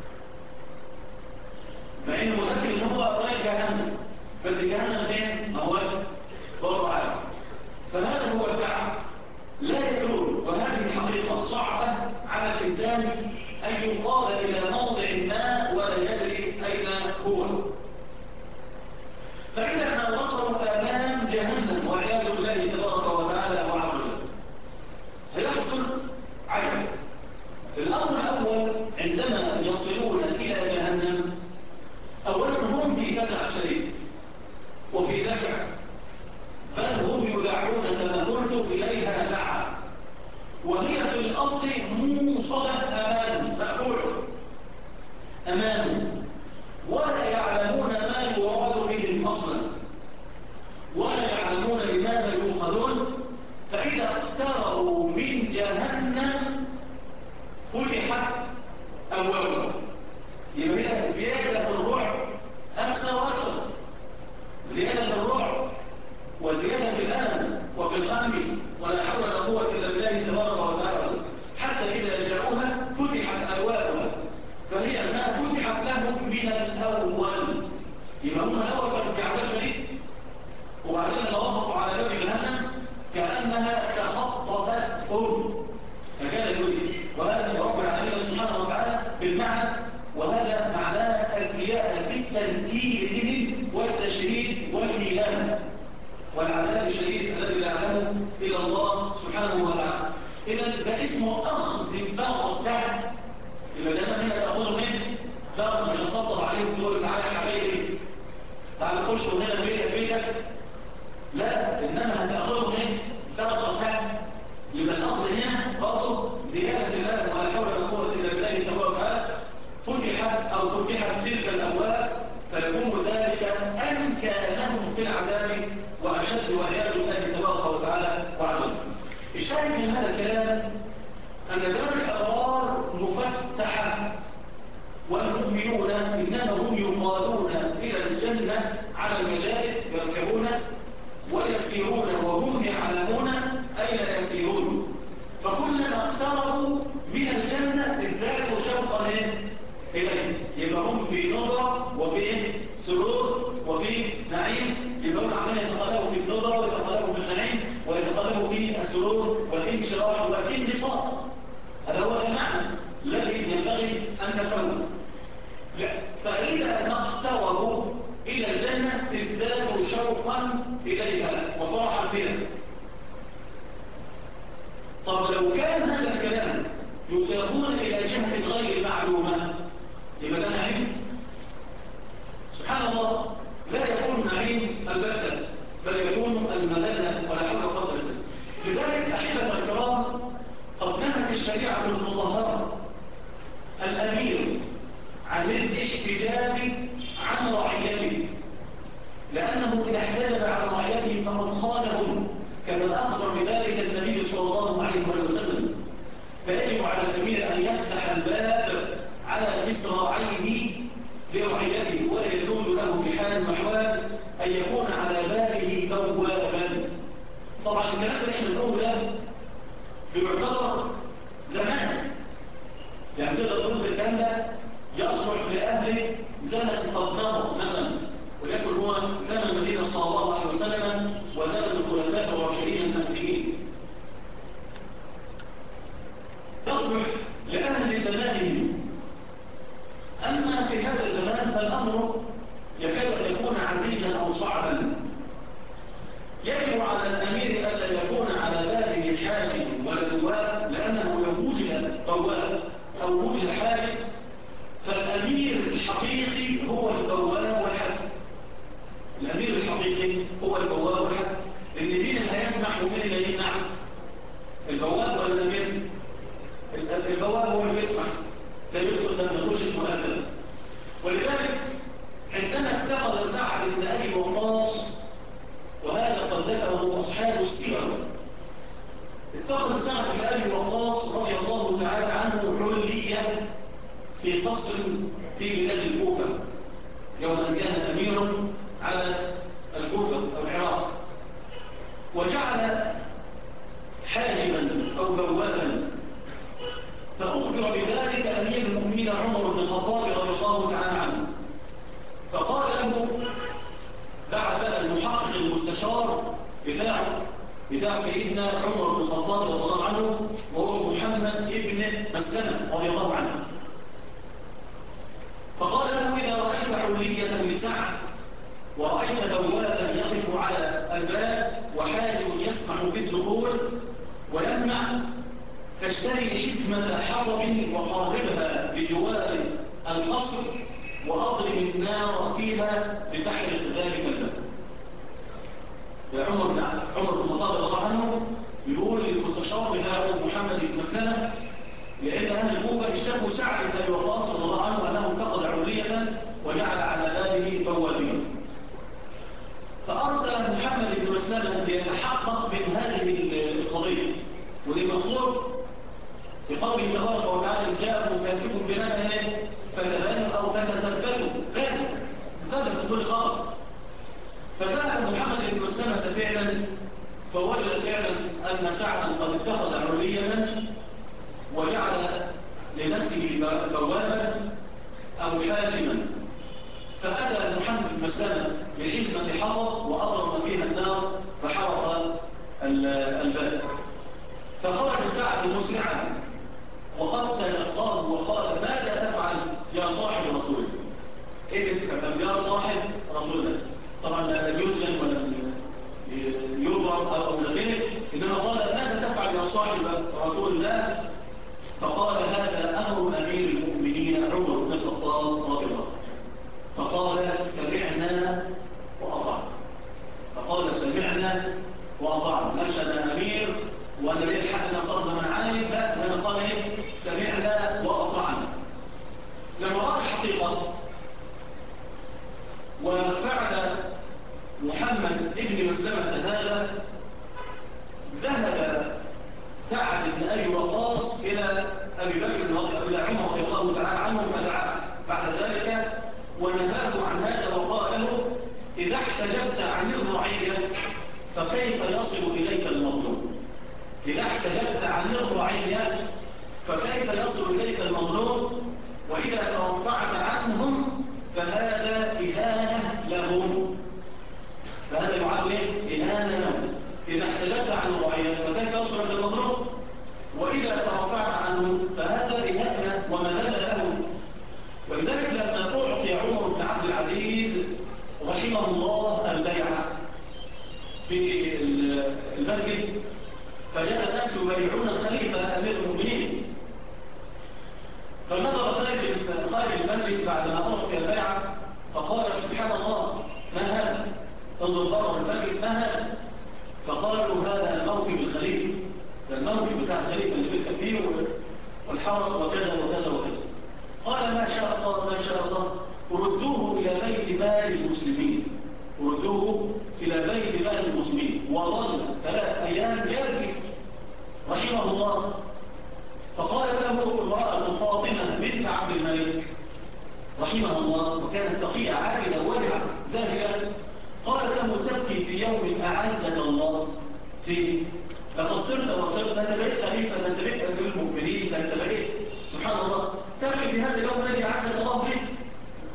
مع انه متأكد ان هو رايح جهنم، بس جهنم فين؟ ما هو برضه عارف. فهذا هو الدعوة، لا يدرون. وهذه حقيقة صعبة على الإنسان أن يقال إلى موضع ما ولا يدري أين هو. فإذا ما وصلوا أمام جهنم والعياذ بالله تبارك وتعالى وعز وجل، هيحصل عجب. الأمر الأول عندما يصلون إلى جهنم، أولا هم في فزع شديد وفي دفع، بل هم يدعون كما قلت إليها دعا، وهي في الأصل موصلة أمام مأفولة أمام، ولا يعلمون ما يراد بهم أصلا، ولا يعلمون لماذا يؤخذون. فإذا اقتربوا من جهنم فتحت أبوابها. يبقى زيادة في الرعب أكثر وأكثر، زيادة في الرعب وزيادة في الألم وفي الغم، ولا حول ولا قوة إلا بالله تبارك وتعالى. حتى إذا جاءوها فتحت أبوابها، فهي ما فتحت لهم من الأول. يبقى هم الأول كانوا في عذاب شديد، وبعدين لما وقفوا على باب جهنم كأنها تخطفتهم. فكان يقول وهذا رب العالمين سبحانه وتعالى بالمعنى، وهذا معناه الزيادة في التنكيل لهم والتشريد والإيلام والعذاب الشديد الذي لا يعلمه إلى الله سبحانه وتعالى. إذا ده اسمه أخذ البغتة. يبقى جهنم هنا تأخذه منه بغتة، مش هتطبطب عليه وتقول تعالى يا حبايبي تعالى خش هنا بيتك، لا، إنما هتأخذه منه بغتة. يبقى الأخذ هنا برضه زيادة في الألم، ولا حول ولا قوة إلا بالله تبارك وتعالى. فتحت تلك الأبواب، فيكون ذلك أنكى لهم في العذاب وأشد والعياذ بالله تبارك وتعالى وعزم. الشاهد من هذا الكلام أن دار الأبرار مفتحة، والمؤمنون إنما هم يقادون إلى الجنة على المجالس، يركبون ويسيرون وهم يعلمون أين يسيرون. فكلما اقتربوا من الجنة ازدادوا شوقا إليه. يبقى هم في نظرة وفي سرور وفي نعيم. يبقى هم عمالين يتقلبوا في النظرة ويتقلبوا في النعيم ويتقلبوا في السرور والانشراح والانبساط. هذا هو المعنى الذي ينبغي أن نفهمه. فإذا ما اقتربوا إلى الجنة ازدادوا شوقا إليها وفرحا بها. طب لو كان هذا الكلام يساقون إلى جهة غير معلومة، يبقى ده نعيم؟ سبحان الله، لا يكون نعيم البتة، بل يكون المذلة ولا حول ولا قوة إلا بالله. لذلك أحبة الكرام، قد نهت الشريعة المطهرة الأمير عن الاحتجاب عن رعيته، لأنه إذا احتجب عن رعيته فقد خانهم، كما أخبر بذلك النبي صلى الله عليه وسلم. فيجب على الأمير أن يفتح الباب على مصراعيه لرعيته، ولا يجوز له بحال من الأحوال أن يكون على باله بوابا. طبعا الكلام اللي احنا بنقوله ده بيعتبر زمان، يعني تقدر تقول الكلام ده يصلح لأهل زمن قدمه مثلا، وليكن هو زمن النبي صلى الله عليه وسلم وزمن الخلفاء الراشدين المهديين، يصلح لأهل زمانهم. أما في هذا الزمان فالأمر يكاد أن يكون عزيزا أو صعبا. يجب على الأمير ألا يكون على باله حاجب ولا بواب، لأنه لو وجد بواب أو وجد حاجب فالأمير الحقيقي هو البواب والحاجب. الأمير الحقيقي هو البواب والحاجب، لأن مين اللي هيسمح ومين اللي يمنع؟ البواب ولا الأمير؟ البواب هو اللي يسمح، ده يدخل ده ما يخش اسمه أبدا. ولذلك عندما اتخذ سعد بن أبي وقاص، وهذا قد ذكره أصحاب السير، اتخذ سعد بن أبي وقاص رضي الله تعالى عنه علية في قصر في بلاد الكوفة يوم أن كان أميرا على الكوفة أو العراق، وجعل حاجبا أو بوابا. فأخبر بذلك أمير المؤمنين عمر بن الخطاب رضي الله تعالى عنه، فقال له بعد بقى المحقق المستشار بتاع سيدنا عمر بن الخطاب رضي الله عنه، وهو محمد ابن مسلمة رضي الله عنه، فقال له إذا رأيت علية لسعد ورأيت بوابا يقف على الباب وحاجب يسمع في الدخول ويمنع، فاشتري حزمة حطب وقربها بجوار القصر وأضرب النار فيها لتحرق ذلك الباب. عمر بن الخطاب رضي الله عنه يقول للمستشار بتاعه محمد بن مسلمة، لأن أهل الكوفة اشتكوا سعد بن أبي وقاص رضي الله عنه أنه اتخذ علية وجعل على بابه بوابين. فأرسل محمد بن مسلمة ليتحقق من هذه القضية، ودي مطلوب بقوله تبارك وتعالى إن جاءكم فاسق بنبأ فتبينوا أو فتثبتوا، لازم تثبت كل خبر. فذهب محمد بن مسلمة فعلا فوجد فعلا أن سعدا قد اتخذ علية وجعل لنفسه بوابا أو حاجما، فأتى محمد بن مسلمة بحزمة حطب وأضرب فيها النار فحرق الباب. فخرج سعد مسرعا وقد تلقاه وقال ماذا تفعل يا صاحب رسول الله؟ ايه اللي تفعل يا صاحب رسول الله؟ طبعا لا يسجن ولا يضرب او غيره، انما قال ماذا تفعل يا صاحب رسول الله؟ فقال هذا امر امير المؤمنين عمر بن الخطاب رضي الله عنه. فقال سمعنا واطعنا. فقال سمعنا واطعنا، مش انا امير وانا ليه الحق ان صار زمان عايز، لا انا قال ايه سمعنا واطعنا. لما راى الحقيقه وفعل محمد ابن مسلمة هذا، ذهب سعد بن أبي وقاص إلى أبي بكر إلى عمر رضي الله تعالى عنه فدعاه بعد ذلك ونهاه عن هذا وقال له إذا احتجبت عن الرعية فكيف يصل إليك المظلوم؟ إذا احتجبت عن الرعية فكيف يصل إليك المظلوم؟ وإذا توفعت عنهم فهذا إهانة لهم، فهذا يعد إهانة لهم. إذا احتجبت عن الرعية فكيف يصل إلى المظلوم؟ وإذا توفعت عنهم فهذا إهانة ومذلة لهم. ولذلك لما أعطي عمر بن عبد العزيز رحمه الله البيعة في المسجد، فجاء الناس يبايعون الخليفة أمير المؤمنين، فنظر خارج المسجد بعد ما أعطي البيعة فقال سبحان الله ما هذا؟ انظر بره المسجد ما هذا؟ فقالوا هذا موكب الخليفة، ده الموكب بتاع الخليفة اللي بيركب فيه والحرس وكذا وكذا وكذا. قال ما شاء الله ما شاء الله، ردوه إلى بيت مال المسلمين، ردوه إلى بيت مال المسلمين. وظل 3 أيام يركب رحمه الله. فقال له امرأة فاطمة بنت عبد الملك رحمه الله، وكانت تقية عابدة ورعة زاهدة، قالت له تبكي في يوم أعزك الله فيه، لقد صرت وصرت، أنت بقيت خليفة، أنت بقيت أمير المؤمنين، أنت بقيت سبحان الله، تبكي في هذا اليوم الذي أعزك الله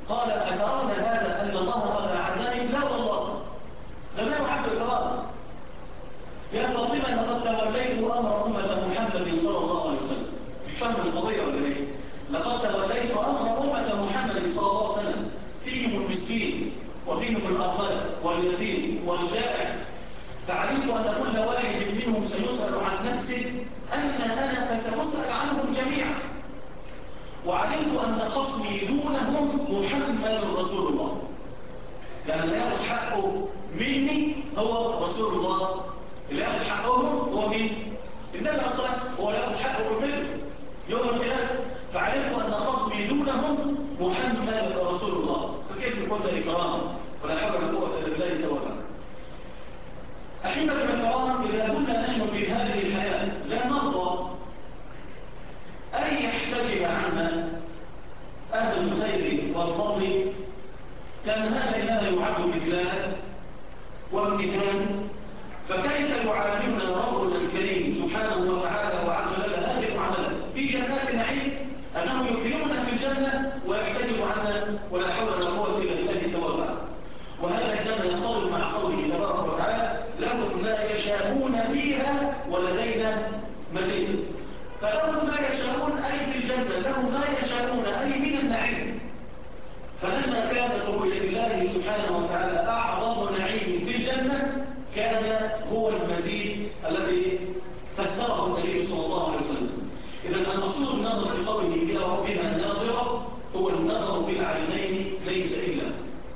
قال أترون هذا أن الله قد أعزني؟ لا والله، لم يعد إكرام. يا فاطمة لقد توليت أمر أمة محمد صلى الله عليه وسلم. في فهم القضية ولا إيه؟ لقد توليت أمر أمة محمد صلى الله عليه وسلم، فيهم المسكين وفيهم الأرملة واليتيم والجائع، فعلمت أن كل واحد منهم سيسأل عن نفسه، أما أنا فسأسأل عنهم جميعا. وعلمت أن خصمي دونهم محمد رسول الله، يعني اللي ياخذ حقه مني هو رسول الله، اللي ياخذ حقهم هو مين؟ النبي عليه الصلاة والسلام، هو ياخذ حقه منه يوم القيامة. فعلمت أن خصمي دونهم محمد رسول الله، فكيف يكون ده إكرام؟ ولا حول ولا قوة إلا بالله توكل. أحبة الكرام، إذا كنا نحن في هذه الحياة لا نرضى أن يحتجب عنا أهل الخير والفضل، لأن هذا إنما يعد إذلالا وامتهان، فكيف يعاملنا ربنا الكريم سبحانه وتعالى وعز وجل هذه المعاملة في جنات نعيم، أنه يكرمنا في الجنة ويحتجب عنا، ولا حول ولا قوة إلا بالله توكل. وهذا إنما يختلط مع قوله تبارك وتعالى لهم ما يشاءون فيها ولدينا مزيد. فلهم ما يشاءون أي في الجنة، لهم ما يشاءون أي من النعيم. فلما كانت رؤية الله سبحانه وتعالى أعظم نعيم في الجنة كان هو المزيد الذي فسره النبي صلى الله عليه وسلم. إذا المقصود النظر في قوله إلى ربنا الناظرة هو النظر بالعينين ليس إلا.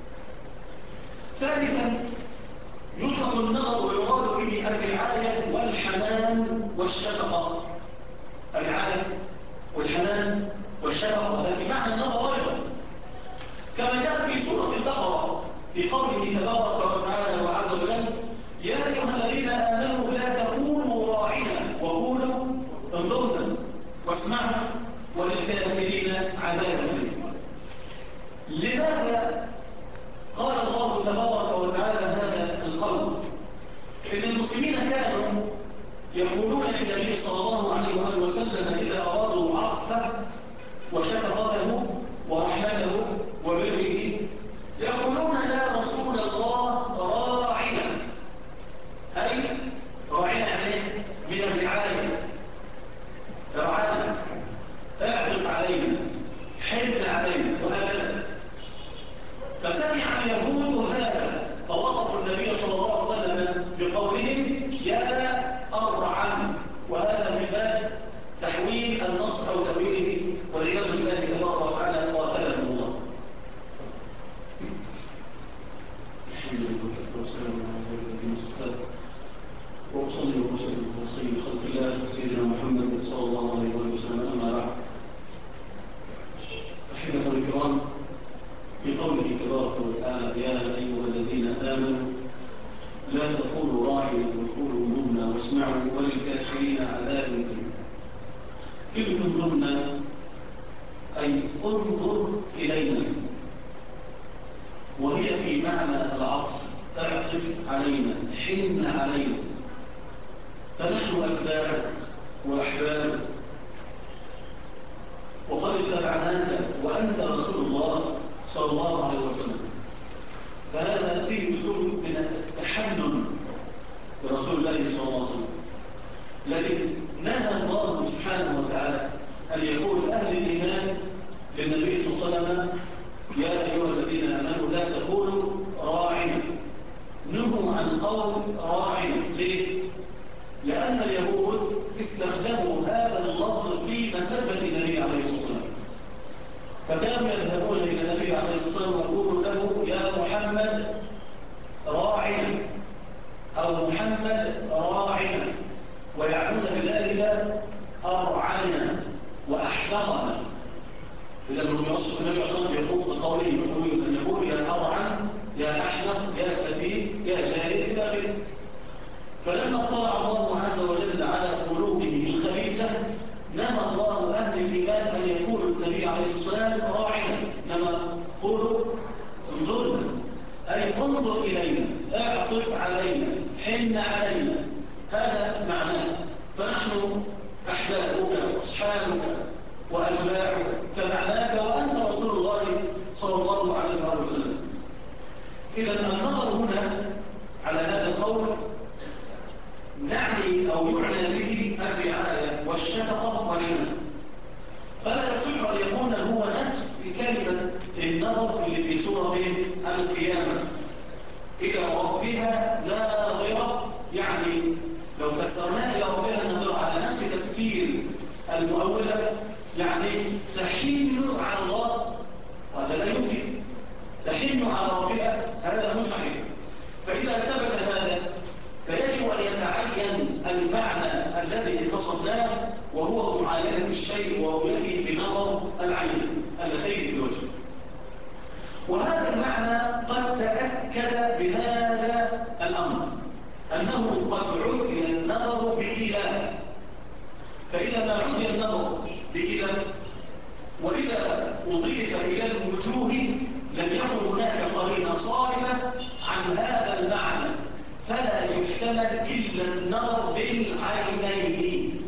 ثالثا يطلق النظر ويراد به الرعاية والحنان والشفقة. الرعاية والحنان والشفقة هذا في معنى النظر أيضا، كما جاء في سورة البقرة في قوله تبارك وتعالى وعز وجل يا أيها الذين آمنوا لا تقولوا راعنا وقولوا انظرنا واسمعوا وللكافرين عذاب أليم. لماذا قال الله تبارك وتعالى هذا القول؟ إن المسلمين كانوا يقولون للنبي صلى الله عليه وآله وسلم إذا أرادوا عطفه وشفقته ورحمته وبره يقولون يا رسول الله راعنا، أي راعنا يعني من الرعاية، رعانا اعطف علينا حمل علينا وهكذا. فسمع اليهود هذا فوصفوا النبي صلى الله عليه وسلم بقولهم يا أرعن، وهذا من باب تحويل النص أو تأويله والعياذ بالله تبارك وتعالى قاتلهم الله. الحمد لله والسلام على الذين اصطفى وأصلي وأسلم على خير خلق الله سيدنا محمد صلى الله عليه وسلم. أما بعد، أحبة الكرام، بقوله تبارك وتعالى يا أيها الذين آمنوا لا تقولوا راعنا وقولوا انظرنا واسمعوا وللكافرين عذاب أليم. كلمة انظرنا أي انظر إلينا، وهي في معنى العطف، اعطف علينا حن علينا، فنحن أتباعك وأحبابك وقد اتبعناك وأنت رسول الله صلى الله عليه وسلم. فهذا فيه أسلوب من التحنن برسول الله صلى الله عليه وسلم. لكن نهى الله سبحانه وتعالى أن يقول أهل الإيمان للنبي صلى الله عليه وسلم يا أيها الذين آمنوا لا تقولوا راعنا. نهوا عن قول راعنا. ليه؟ لأن اليهود استخدموا هذا اللفظ في مسبة النبي عليه الصلاة والسلام، فكانوا يذهبون إلى النبي عليه الصلاة والسلام ويقولوا له يا محمد راعنا أو محمد راعنا، ويعنون بذلك أرعانا وأحفظنا. إذا لم يوصف النبي صلى الله عليه وسلم يقول بقوله يقول يا أرعن يا أحفظ يا سفيه يا جاهد إلى آخره. فلما اطلع الله عز وجل على قلوبهم الخبيثة نهى الله أهل الإيمان أن يقول النبي عليه الصلاة والسلام راعنا، إنما قولوا انظرنا، أي انظر إلينا، اعطف علينا، حن علينا، هذا معناه. فنحن أحبابك وأصحابك وأتباعك كمعناك، وأنت رسول الله صلى الله الله عليه وسلم. إذا النظر هنا على هذا القول نعني أو يعنى به الرعاية والشفقة والحنان، فلا يصح أن يكون هو نفس كلمة النظر اللي في سورة القيامة إلى ربها ناظرة، يعني لو فسرناها إلى ربها ناظرة على نفس تفسير المؤولة يعني تحن على الله، هذا لا يمكن. تحن على ربها هذا مستحيل. فإذا ثبت هذا فيجب أن يتعين المعنى الذي قصدناه، وهو معاينة الشيء ورؤيته بنظر العين الخير في الوجه. وهذا المعنى قد تأكد بهذا الأمر أنه قد عدي النظر بإله. فإذا ما عدي النظر بإله وإذا أضيف إلى الوجوه لم يكن هناك قرينة صارفة عن هذا المعنى، فلا يحتمل إلا النظر بالعينين.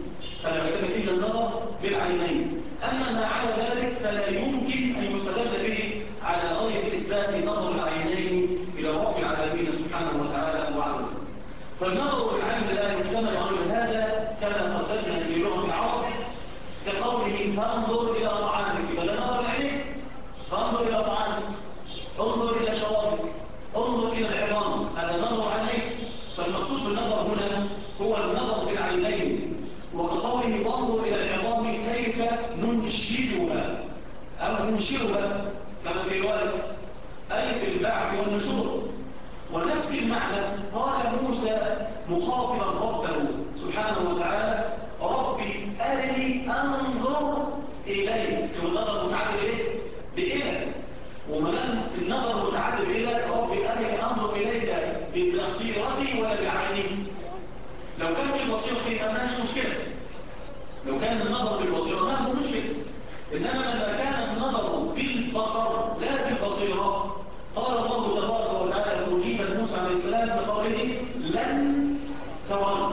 أما ما على ذلك فلا يمكن أن يستدل به على غير إثبات نظر العينين إلى رب العالمين سبحانه وتعالى وعلا. فالنظر بالعين لا يحتمل غير هذا كما قدمنا في لغة العرب، كقوله فانظر إلى طعامك، فلا نظر العين، فانظر إلى طعامك، انظر إلى شرابك، انظر إلى العظام، هذا نظر عليك. فالمقصود بالنظر هنا هو النظر بالعينين، وكقوله وانظر إلى العظام كيف ننشدها أو ننشرها كما في الوالد، أي في البعث والنشور. ونفس المعنى قال موسى مخاطبا ربه سبحانه وتعالى ربي أرني أنظر إليك. والنظر متعدد إيه؟ بإله. ومن النظر متعدد إلى ربي أرني أنظر إليك ببصيرتي ولا بعيني. لو كان بالبصيرة ما فيش مشكلة، لو كان النظر بالبصيرة ما هو مشكلة. إنما لما كان النظر بالبصر لا بالبصيرة قال الله تبارك وتعالى مجيبا موسى عليه السلام بقوله لن تراني.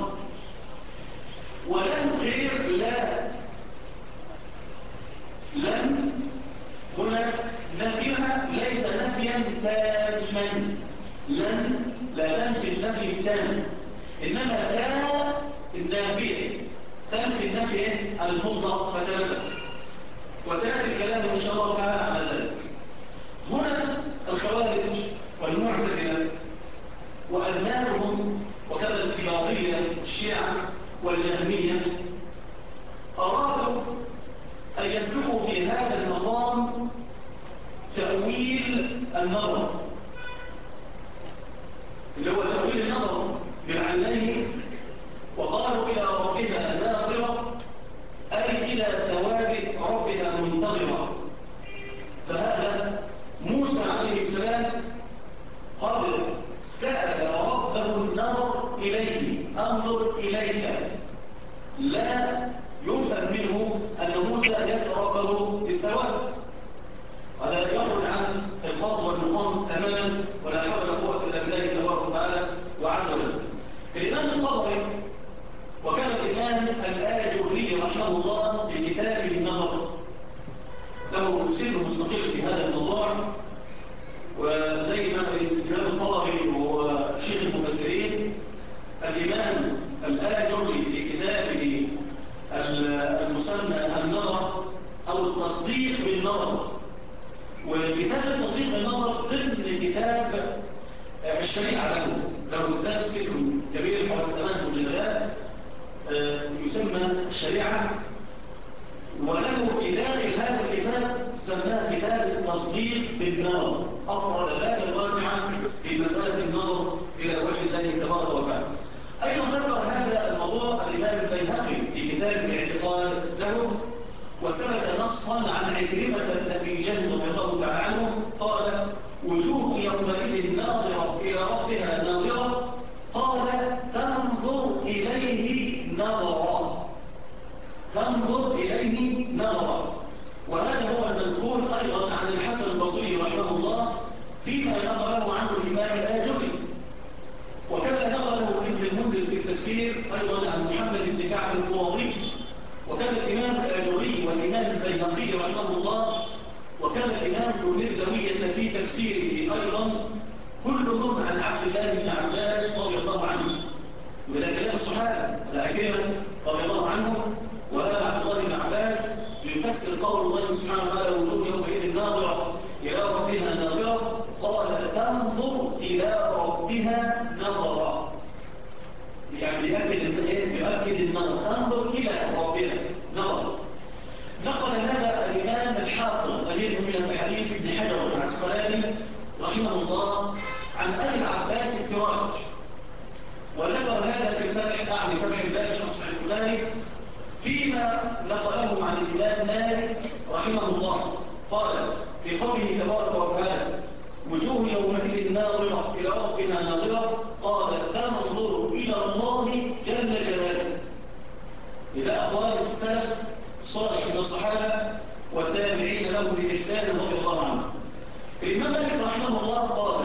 ولن غير لا، لن هنا نفيها ليس نفيا تاما، لن لا تنفي النفي التام، إنما لا النافية تنفي النفي المطلق فتنفى. وسيأتي الكلام إن شاء الله تعالى على ذلك. هنا الخوارج والمعتزلة وأبنائهم وكذا الاتباعية الشيعة والجهمية أرادوا أن يسلكوا في هذا المقام تأويل النظر، اللي هو تأويل النظر بالعينين، وقالوا إلى ربها ناظرة أي إلى ثواب ربها منتظرة. فهذا موسى عليه السلام قال سأل ربه النظر إليه، أنظر إليك. لا يفهم منه أن موسى يسأل ربه بالثواب، هذا يخرج عن القصد والمقام تماما، ولا حول ولا قوة إلا بالله تبارك وتعالى وعز وجل. الإمام الطبري وكان الإمام الآجري رحمه الله في كتابه النظر له سر مستقل في هذا الموضوع، وزي ما الإمام الطبري وهو شيخ المفسرين، الإمام الآجري في كتابه المسمى النظر أو التصديق بالنظر. وكتاب التصديق بالنظر ضمن كتاب الشريعة له كتاب سفر كبير حوالي 8 مجلدات يسمى الشريعة، وله في داخل هذا الكتاب سماه كتاب التصديق بالنظر، أفرد بابا واسعا في مسألة النظر إلى وجه الله تبارك وتعالى. أيضا ذكر هذا الموضوع الإمام البيهقي في كتاب الاعتقاد له، وثبت نصا عن عكرمة بن أبي جهل رضي الله تعالى عنه قال وجوه يومئذ ناظرة إلى ربها ناظرة، قال تنظر إليه نظرا، تنظر إليه نظرا. وهذا هو المنقول أيضا عن الحسن البصري رحمه الله فيما نقله عنه الإمام الآجري، وكذا نقله ابن المنذر في التفسير أيضا عن محمد بن كعب القرظي، وكان الإمام الآجري والإمام البيهقي رحمه الله، وكان الإمام ابن مردوية وكذلك في تفسيره أيضا كلهم عن عبد الله بن عباس رضي الله عنه. وده كلام الصحابة، ده كلمة رضي الله عنه. وهذا عبد الله بن عباس يفسر قول الله سبحانه وتعالى: وجوه يومئذ ناظرة إلى ربها ناظرة، قال: تنظر إلى ربها نظرا. يعني يؤكد النظر، تنظر إلى ربها نظر. نقل هذا الإمام الحافظ أمير من الحديث ابن حجر العسقلاني رحمه الله عن أبي العباس السراج، وذكر هذا في الفتح، أعني فتح الباري شرح صحيح البخاري، فيما نقله عن الإمام مالك رحمه الله قال في قوله تبارك وتعالى: وجوه يومئذ ناظرة إلى ربها ناظرة، قال: تنظر إلى الله جل جلاله. إلى أقوال السلف الصالح من الصحابة والتابعين لهم بإحسان رضي الله عنه. الإمام مالك رحمه الله قال: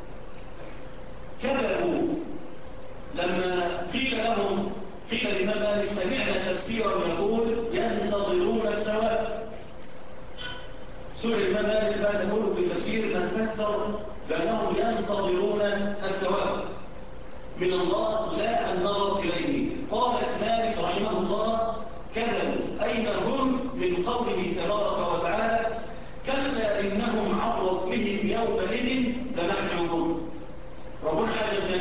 كذبوا لما قيل الإمام مالك: سمعنا تفسيرا يقول ينتظرون الثواب. سئل الإمام مالك بعد ملك بتفسير من فسر بأنهم ينتظرون الثواب من الله لا النظر إليه. قال مالك رحمه الله: كذبوا أين هم من قوله تبارك وتعالى: كلا إنهم عن ربهم يومئذ لمحجوبون. ربنا حاجة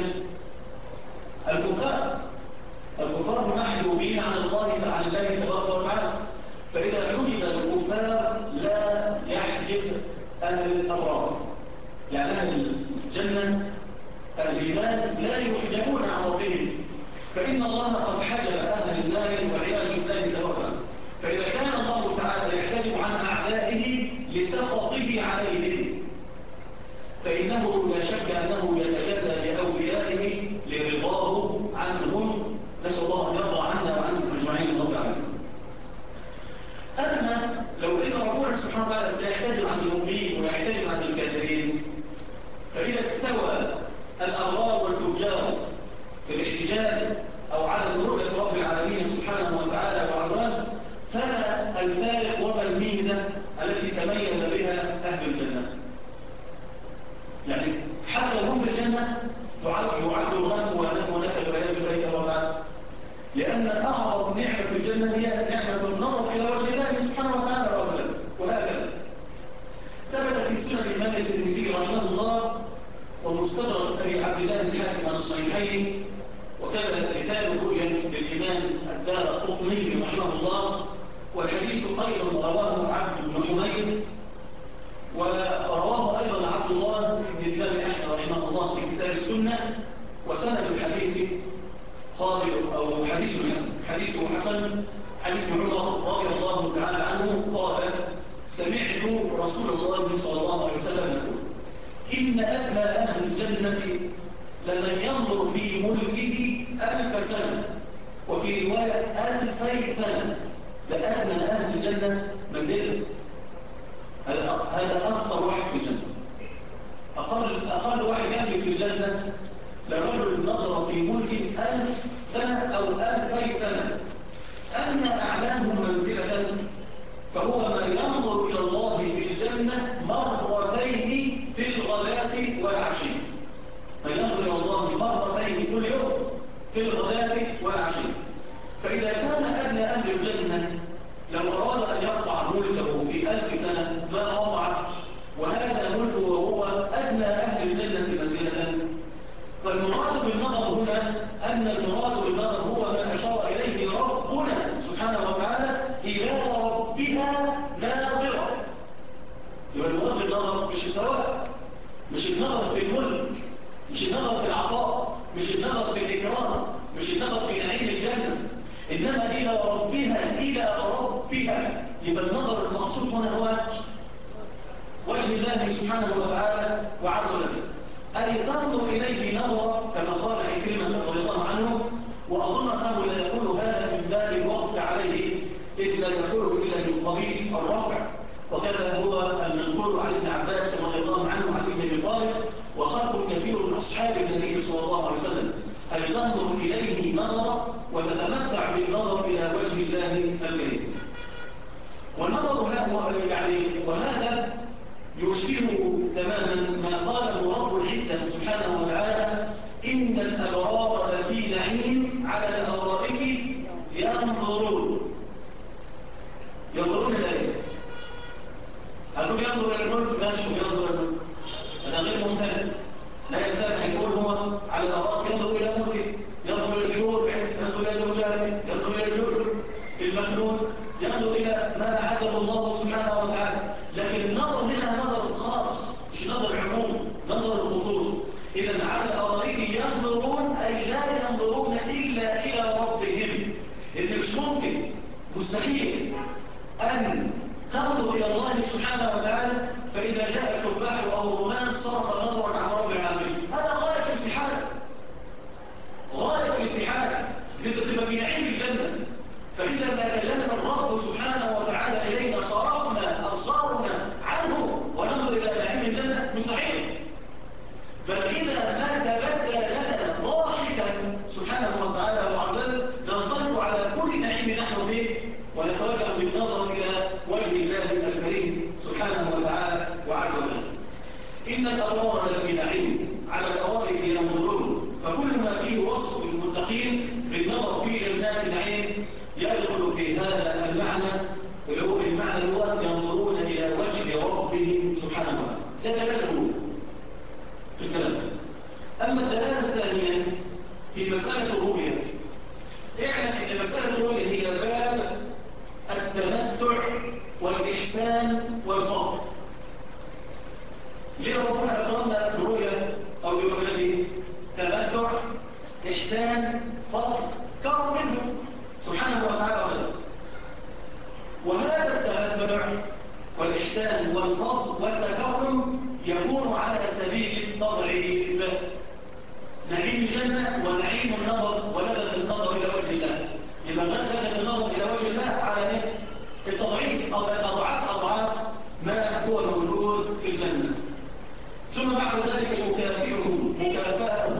الكفار محجوبين عن الله تبارك وتعالى. فإذا حجب الكفار لا يحجب أهل الأبرار، يعني أهل الجنة أهل الإيمان لا يحجبون عن ربهم، فإن الله قد حجب أهل النار والعياذ بالله تبارك. فإذا كان الله تعالى يحتجب عن أعدائه لسخطه عليهم، فإنه لا شك أنه يتجلى بأوليائه لرضاه عنهم. نسأل الله أن يرضى عنا وعنكم أجمعين رب العالمين. أما لو إن ربنا سبحانه وتعالى سيحتجب عن المؤمنين ويحتجب عن الكافرين، فإذا استوى الأبرار والفجار في الاحتجاب أو عدم رؤية رب العالمين سبحانه وتعالى وعزوجل، فما الفارق وما الميزة التي تميز بها أهل الجنة؟ يعني حتى هم في الجنة يعد الغم ونم ونكد والعياذ بالله تبارك، لأن أعظم نعمة في الجنة هي نعمة النظر إلى وجه الله سبحانه وتعالى وعزوجل. وهكذا ثبت في سنن الإمام الترمذي رحمه الله ومستدرك أبي عبد الله الحاكم عن الصحيحين، وكذا كتاب الرؤيا للإمام الدارقطني رحمه الله. والحديث أيضا رواه عبد بن حميد، ورواه أيضا عبد الله بن الإمام أحمد رحمه الله في كتاب السنة. وسند الحديث قابل أو حديث حسن عن ابن عمر رضي الله تعالى عنه قال: سمعت رسول الله صلى الله عليه وسلم يقول: إن أدنى أهل الجنة لمن ينظر في ملكه 1000 سنة، وفي رواية 2000 سنة. ده أدنى أهل الجنة منزلا، هذا أفضل واحد في الجنة. أقل واحد يملك في الجنة لرجل نظر في ملك 1000 سنة أو 2000 سنة. أما أعلاهم منزلة فهو من ينظر إلى الله في الجنة مرتين في الغداة والعشي. من ينظر إلى الله مرتين كل يوم في الغداة والعشي. فإذا كان أدنى أهل الجنة لو أراد أن يرفع ملكه في 1000 سنة ما رفع، وهذا ملكه وهو أدنى أهل الجنة منزلة، فالمراد بالنظر هنا أن المراد بالنظر هو ما أشار إليه ربنا سبحانه وتعالى: إلى ربها ناظرة. يبقى المراد بالنظر مش الثواب، مش النظر في الملك، مش النظر في العطاء، مش النظر في الإكرام، مش النظر في نعيم الجنة، إنما إلى ربها. يبقى النظر المقصود هنا هو وجه الله سبحانه وتعالى وعز وجل، أي تنظر إليه نظرة كما قال عكرمة رضي الله عنه. وأظن أنه لا يقول هذا من باب الوقف عليه، إذ لا يقول إلا من قبيل الرفع. وكذا هو المنقول عن ابن عباس رضي الله عنه عن ابن أبي طالب وخلق كثير من أصحاب النبي صلى الله عليه وسلم، أي تنظر إليه نظرة وتتمتع بالنظر إلى وجه الله الكريم. والنظر وهذا يشبه إلى الملك ماشي وينظر إلى الملك، هذا غير ممتنع. لا يمتنع أن يكون هو على الأراضي ينظر إلى ملكه، ينظر إلى الحور، ينظر إلى زوجاته، ينظر إلى اللؤلؤ المكنون، ينظر إلى ما أعده الله سبحانه وتعالى. لكن النظر هنا نظر خاص مش نظر عموم، نظر الخصوص. إذا على الأراضي ينظرون أي لا ينظرون إلا إلى ربهم، إن مش ممكن مستحيل أن تنظر إلى الله سبحانه وتعالى فإذا جاء التفاح أو الرمان صرف نظرا عن رب العالمين. هذا غاية الاستحالة، غاية الاستحالة. لذا تبقى في نعيم الجنة، فإذا ما تجلى الرب سبحانه وتعالى إلينا صرفنا أبصارنا عنه وننظر إلى نعيم الجنة مستحيل. بل إذا ما تبدى لنا ضاحكا سبحانه وتعالى وعزل ننطلق على كل نعيم نحن فيه ونتوجه بالنظر إلى وجه الله الكريم سبحانه وتعالى وعز وجل. إن الأبرار لفي نعيم على الأرائك ينظرون، فكل ما فيه وصف المتقين بالنظر في جنات النعيم يدخل في هذا المعنى، اللي هو المعنى الأول ينظرون إلى وجه ربهم سبحانه وتعالى. ده دلالة في الكلام. أما الدلالة الثانية في مسألة الرؤية، اعلم أن مسألة الرؤية هي باب التمتع والإحسان والفضل. ليه ربنا أكرمنا برؤية أو بمجرد تمتع إحسان فضل؟ كرم منه سبحانه وتعالى. وهذا التمتع والإحسان والفضل والتكرم يكون على سبيل التضعيف. نعيم الجنة ونعيم النظر ولذة النظر إلى وجه الله، يبقى لذة النظر إلى وجه الله على التضعيف أو أضعاف ما هو موجود في الجنة. ثم بعد ذلك يكافئهم مكافأة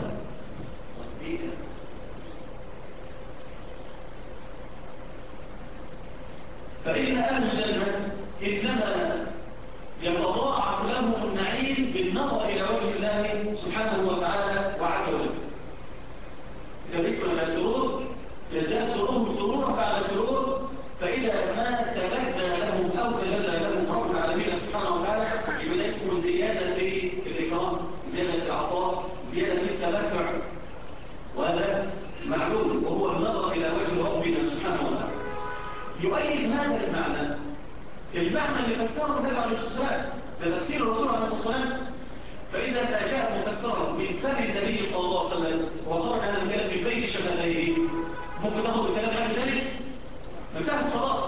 فإن أهل الجنة إنما يتضاعف لهم النعيم بالنظر إلى وجه الله سبحانه وتعالى وعز وجل. إذا اسم السرور يزداد سرورهم سرورا بعد سرور، فإذا ما تبدى لهم أو تجلى لهم رب العالمين سبحانه وتعالى يبقى اسمه زيادة في الإكرام، زيادة في العطاء، زيادة في التمتع، وهذا معلوم وهو النظر إلى وجه ربنا سبحانه وتعالى. يؤيد هذا المعنى اللي فسره النبي عليه الصلاة والسلام، ده تفسير الرسول عليه الصلاة والسلام. فإذا ما جاء مفسرا من فم النبي صلى الله عليه وسلم وخرج هذا الكلام من بين شفتيه، ممكن ناخد الكلام حاجة ثاني ننتهي خلاص.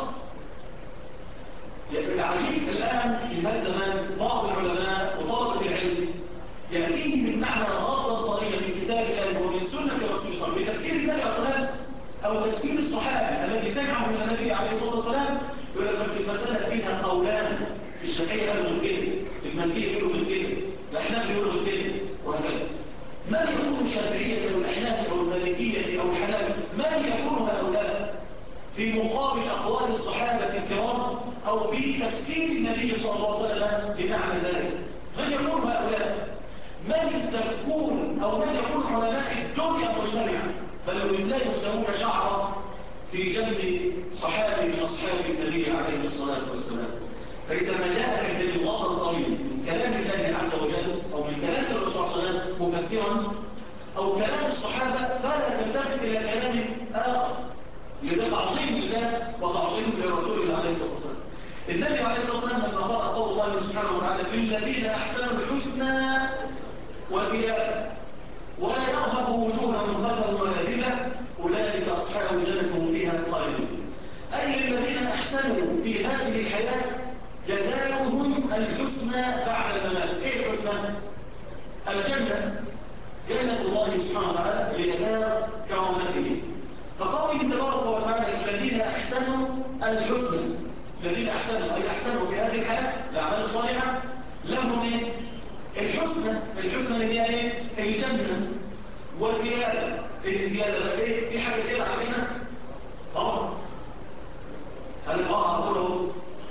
يعني العجيب الآن في هذا الزمان بعض العلماء وطلبة العلم يأتيه من معنى غاضا طريقا من كتاب الله ومن سنة رسول الله بتفسير النبي عليه الصلاة والسلام أو تفسير الصحابة الذي سمعه من النبي عليه الصلاة والسلام، يقول لك بس المسألة فيها قولان، الشافعية قالوا من كده، المالكية قالوا من كده، الأحناف يقولوا من كده، وهكذا. من يكون الشافعية أو الأحناف أو المالكية أو الحنابلة؟ من يكون هؤلاء في مقابل أقوال الصحابة الكرام أو في تفسير النبي صلى الله عليه وسلم بمعنى ذلك؟ من يكون هؤلاء؟ من تكون أو من يكون علماء الدنيا مجتمعة بل لا يسمون شعرا في جنب صحابي من أصحاب النبي عليه الصلاة والسلام. فإذا ما جاء الدليل واضح طريق من كلام الله عز وجل أو من كلام الرسول صلى الله عليه وسلم مفسرا أو كلام الصحابة فلا تلتفت إلى كلام آخر، لذا تعظيم لله وتعظيم لرسول الله عليه الصلاة والسلام. النبي عليه الصلاة والسلام لما قال قول الله سبحانه وتعالى للذين أحسنوا الحسنى وزيادة ولا يرهب وجوههم قدر ولا ذلة أولئك أصحاب الجنة هم فيها خالدون. أي الذين أحسنوا في هذه الحياة جزاؤهم الحسنى بعد الممات. إيه الحسنى؟ الجنة، جنة الله سبحانه وتعالى لجزاء كرامته. فقوله تبارك وتعالى الذين أحسنوا الحسنى، الذين أحسنوا أي أحسنوا في هذه الحياة الأعمال الصالحة لهم إيه؟ الحسنى اللي هي إيه؟ الجنة وزيادة. إيه زيادة بقى إيه؟ في حاجة زيادة علينا؟ طبعا. هل أقوله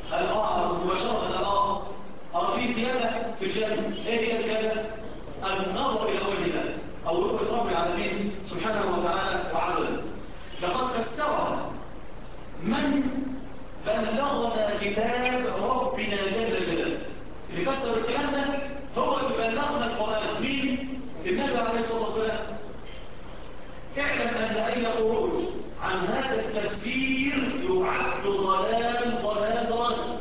مباشرة في زيادة في الجنة. إيه هي الزيادة؟ النظر إلى وجه الله أو رؤية رب العالمين سبحانه وتعالى وعزله. لقد فسرها من بلغنا كتاب ربنا جل جلاله. النبي عليه الصلاة والسلام اعلم أن أي خروج عن هذا التفسير يعد ضلال ضلال ضلال،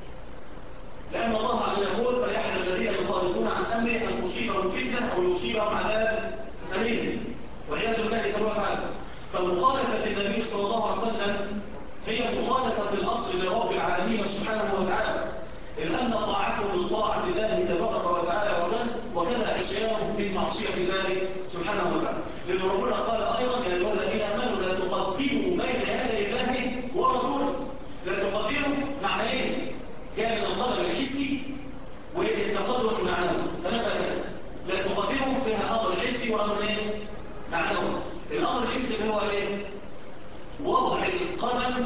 لأن الله عز وجل يقول فليحذر الذين يخالفون عن أمره أن تصيبهم فتنة أو يصيبهم عذاب أليم والعياذ بالله تبارك وتعالى. فمخالفة النبي صلى الله عليه وسلم هي مخالفة الأصل لرب العالمين سبحانه وتعالى، إذ أن طاعته من طاعة الله تبارك وتعالى وكذا عصيانه من معصية الله سبحانه وتعالى. لأن ربنا قال أيضا يا أيها الذين آمنوا لا تقدموا بين يدي الله ورسوله. لا تقدموا معنى إيه؟ جاء من القدر الحسي والتقدم المعنوي، ثلاثة. لا تقدموا فيها أمر حسي وأمر إيه؟ معنوي. الأمر الحسي اللي هو إيه؟ وضع القدم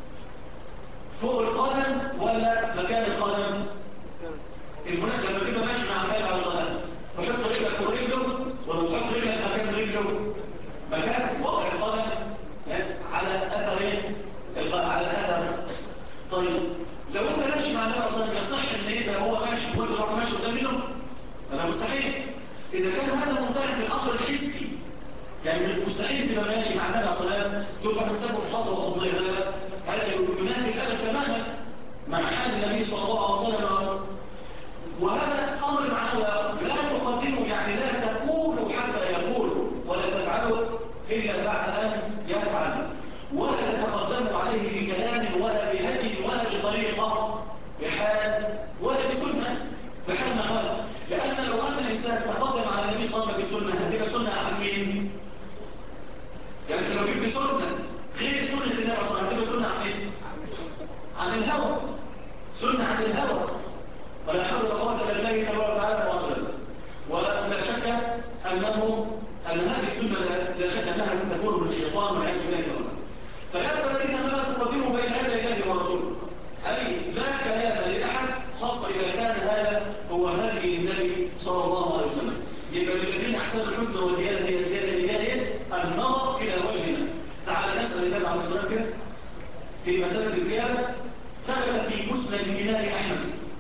فوق القدم ولا مكان القدم؟ المناسب لما تبقى ماشي مع النبي عليه الصلاه والسلام فحط رجلك فوق رجله ولا تحط رجلك مكان رجله؟ مكان وضع القدم على اثر ايه؟ على الاثر. طيب لو انت ماشي مع النبي عليه الصلاه والسلام يصح ان يبقى هو ماشي وانت تروح ماشي قدام منه؟ هذا مستحيل. اذا كان هذا منطلق في الامر الحسي، يعني من المستحيل تبقى ماشي مع النبي عليه الصلاه والسلام تبقى تسبب خطوه خطوه، هذا ينافي الادب تماما مع حال النبي صلى الله عليه وسلم. وهذا امر معنوي، لا تقدموا يعني لا تقولوا حتى يقولوا ولا تفعلوا الا بعد ان يفعل، ولا تتقدموا عليه بكلام ولا بهدي ولا بطريقه بحال ولا بسنه بحال ما قال. لان لو ان الانسان تقدم على النبي صلى الله عليه وسلم بسنه هتبقى سنه عن مين؟ يعني انت لو جبت سنه غير سنه النبي صلى الله عليه وسلم هتبقى سنه عن مين؟ عن الهوى، سنة عن الهوى. ولا حول ولا قوة إلا بالله تبارك وتعالى وعلا. ولا شك أن هذه السنة لا شك أنها ستكون من الشيطان والعياذ بالله تعالى. فلا الذين لا تقدموا بين يدي الله ورسوله، أي لا كلام لأحد خاصة إذا كان هذا هو هدي النبي صلى الله عليه وسلم. يبقى للذين أحسنوا الحسنى وزيادة هي زيادة لله النظر إلى وجهنا. تعالى نسأل النبي عليه الصلاة والسلام في مسألة الزيادة ثبت في مسند الإمام أحمد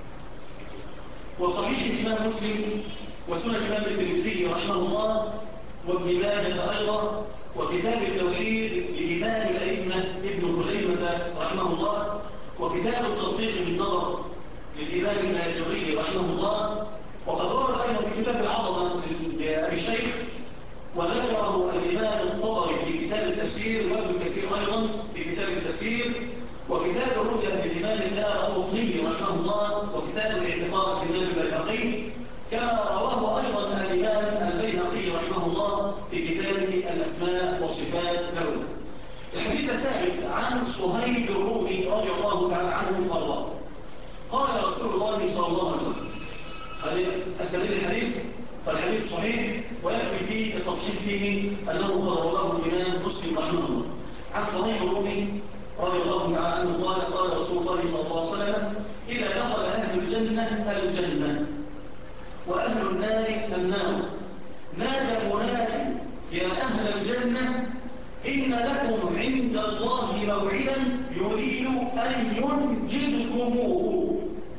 وصحيح الإمام مسلم وسنن الإمام الترمذي رحمه الله وابن ماجه أيضا وكتاب التوحيد لإمام الأئمة ابن خزيمة رحمه الله وكتاب التصديق بالنظر للإمام الآجري رحمه الله. وقد ورد أيضا في كتاب العظمة لأبي الشيخ وذكره الإمام الطبري في كتاب التفسير وابن كثير أيضا في كتاب التفسير وكتاب الرؤيا للإمام الدارقطني رحمه الله وكتاب الاعتقاد للإمام البيهقي، كما رواه أيضا الإمام البيهقي رحمه الله في كتابه الأسماء والصفات له. الحديث الثالث عن صهيب الرومي رضي الله تعالى عنه وارضاه قال رسول الله صلى الله عليه وسلم، هذه أسانيد الحديث فالحديث صحيح ويكفي فيه التصحيح فيه أنه قد رواه الإمام مسلم رحمه الله عن صهيب الرومي رضي الله تعالى عنه قال رسول الله صلى الله عليه وسلم إذا دخل أهل الجنة الجنة وأهل النار النار نادى مناد يا أهل الجنة إن لكم عند الله موعدا يريد أن ينجزكموه.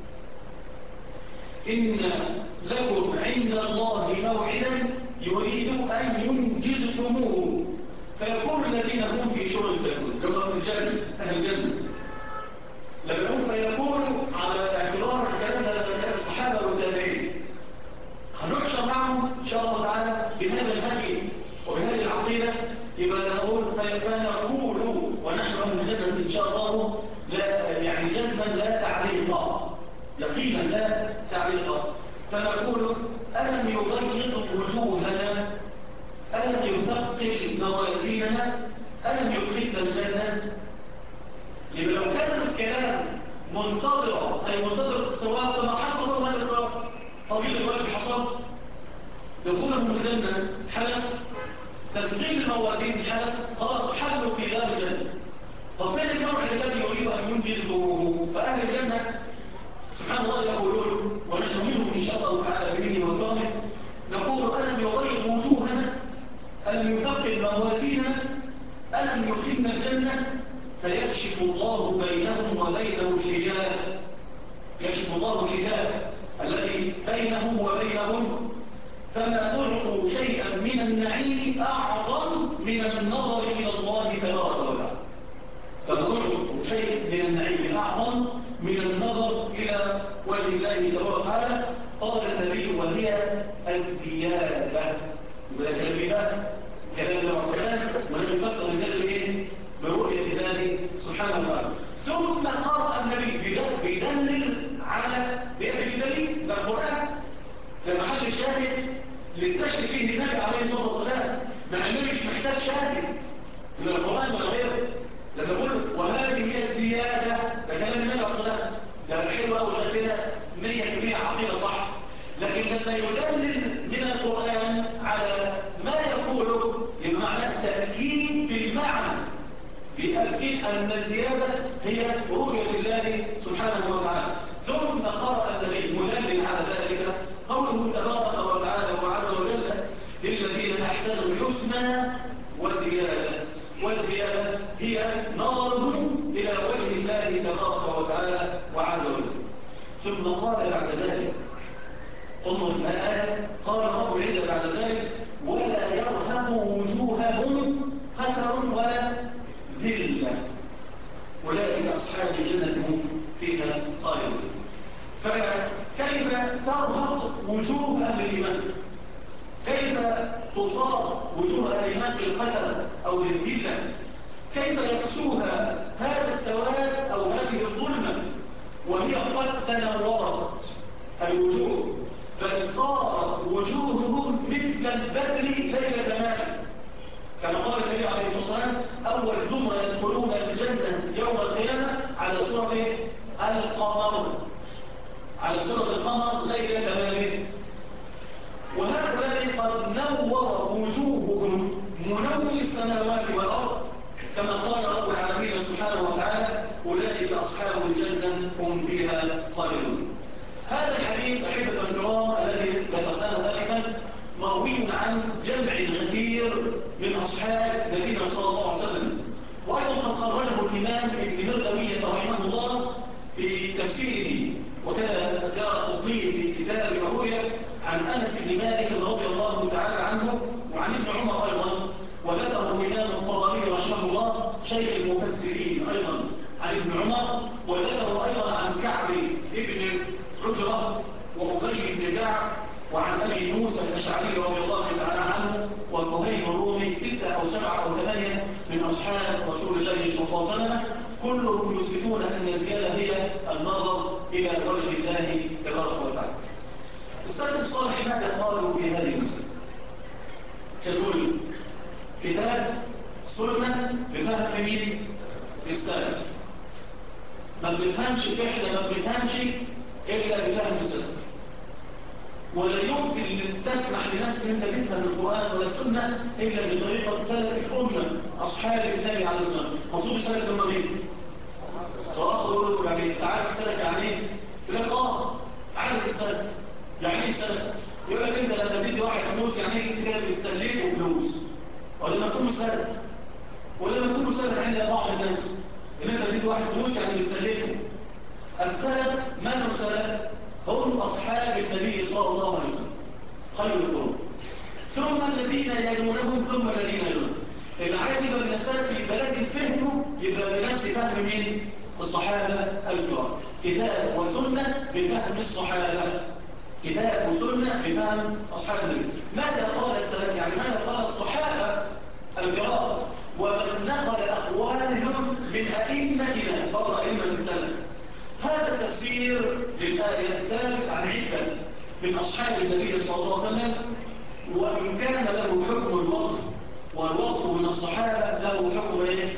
إن لكم عند الله موعدا يريد أن ينجزكموه. فيقول الذين هم في شغل التأكل كما في الجنة أهل الجنة لما فيقول على اعتبار الكلام الصحابة والتابعين هنحشر معهم إن شاء الله تعالى بهذا الهدي وبهذه العقيدة. يبقى نقول فنقول ونحن أهل الجنة إن شاء الله لا يعني جزما لا تعليقا يقينا لا تعليقا. فنقول ألم يغيظ وجوهنا ألم يثقل موازيننا ألم يدخلنا الجنة. يبقى لو كان الكلام منتظرا أي منتظر الثواب فما حصل هذا الثواب طويل الوجه حصل دخولهم الجنة حدث تسقيل الموازين حدث خلاص حلوا في دار الجنة. ففين الموعد الذي يريد أن ينجز ضروره؟ فأهل الجنة سبحان الله يقولون ونحن منهم إن شاء الله تعالى بمنه وكرمه نقول ألم يغيظ وجوهنا ألم يثقل موازيننا ألم يدخلنا الجنة فيكشف الله بينهم وبينه الحجاب. يكشف الله الحجاب الذي بينهم وبينهم فما أعطوا شيئا من النعيم أعظم من النظر إلى الله تبارك وتعالى. فما أعطوا شيء من النعيم أعظم من النظر إلى وجه الله تبارك وتعالى. قال النبي وهي الزيادة. وده كلام الله سبحانه ولم يفسر الزيادة بإيه؟ برؤية الله سبحانه وتعالى. ثم قرأ النبي بيدلل على بدليل ده القرآن لمحل شاهد لاستشهد فيه النبي عليه الصلاة والسلام، مع النبي مش محتاج شاهد من القرآن ولا غيره. لما يقول وهذه هي الزيادة ده كلام النبي عليه الصلاة والسلام، ده حلو قوي ده كده 100% عقيدة صح. لكن لما يدلل من القرآن على ما يقوله يبقى معناه تأكيد بالمعنى، بتأكيد أن الزيادة هي رؤية الله سبحانه وتعالى. ثم قرأ النبي مدلل على ذلك قوله تبارك وتعالى وعز وجل للذين أحسنوا الحسنى وزيادة. والزيادة هي نظرهم إلى وجه الله تبارك وتعالى وعز وجل. ثم قال بعد ذلك انظر الآية، قال رب العزة بعد ذلك ولا يرهب وجوههم قتر ولا ذلة أولئك أصحاب الجنة هم فيها خالدون. فكيف ترهب وجوه أهل الإيمان؟ كيف تصاب وجوه أهل الإيمان بالقتل أو بالذلة؟ كيف يكسوها هذا السواد أو هذه الظلمة وهي قد تنورت الوجوه، بل صارت وجوههم مثل البدر ليلة مال، كما قال النبي عليه الصلاة والسلام أول زمرة يدخلون الجنة يوم القيامة على سورة القمر، على سورة القمر ليلة مال. وهؤلاء قد نور وجوههم منور السماوات والأرض، كما قال رب العالمين سبحانه وتعالى أولئك أصحاب الجنة هم فيها خالدون. هذا الحديث أحبة الكرام الذي ذكرناه آنفا مروي عن جمع غفير من أصحاب نبينا صلى الله عليه وسلم، وأيضا قد خرجه الإمام ابن مردوية رحمه الله في تفسيره، وكان الدارقطني في كتاب الرؤيا عن أنس بن مالك رضي الله تعالى عنه وعن ابن عمر أيضا، وذكره الإمام الطبري رحمه الله شيخ المفسرين أيضا عن ابن عمر، وذكره أيضا عن كعب ابن عجرة وأبي بن كعب وعن أبي موسى الأشعري رضي الله تعالى عنه وصهيب الرومي 6 أو 7 أو 8 من أصحاب رسول الله صلى الله عليه وسلم، كلهم يثبتون أن الزيادة هي النظر إلى وجه الله تبارك وتعالى. السلف الصالح ماذا قالوا في هذه المسألة؟ يقول كتاب سنة بفهم مين؟ السلف. ما بنفهمش احنا ما بنفهمش إلا بفهم السلف، ولا يمكن أن تسمح لنفسك أن انت تفهم القرآن ولا السنة إلا بطريقة سلف الأمة أصحاب النبي عليه الصلاة والسلام. مقصود السلف الأمة مين؟ صراحة يقولوا يعني أنت عارف السلف يعني إيه؟ يقول لك عارف السلف يعني إيه السلف؟ يقول لك أنت لما تدي واحد فلوس يعني إيه كده بتسلفه فلوس، ولا مفهوم السلف؟ ولا مفهوم السلف عند بعض الناس إن أنت تدي واحد فلوس يعني بتسلفه. السلف من السلف؟ هم أصحاب النبي صلى الله عليه وسلم خير القرون، ثم الذين يلونهم ثم الذين يلونهم. اللي عايز يبقى من السلف يبقى لازم فهمه يبقى بنفس فهم مين؟ الصحابة الكرام. كتاب وسنة بفهم الصحابة، كتاب وسنة بفهم أصحاب النبي. ماذا قال السلف؟ يعني ماذا قال الصحابة الكرام ومن نقل أقوالهم من أئمتنا فضل أئمة السلف. هذا التفسير للآية ثابت عن عدة من أصحاب النبي صلى الله عليه وسلم، وإن كان له حكم الوقف، والوقف من الصحابة له حكم إيه؟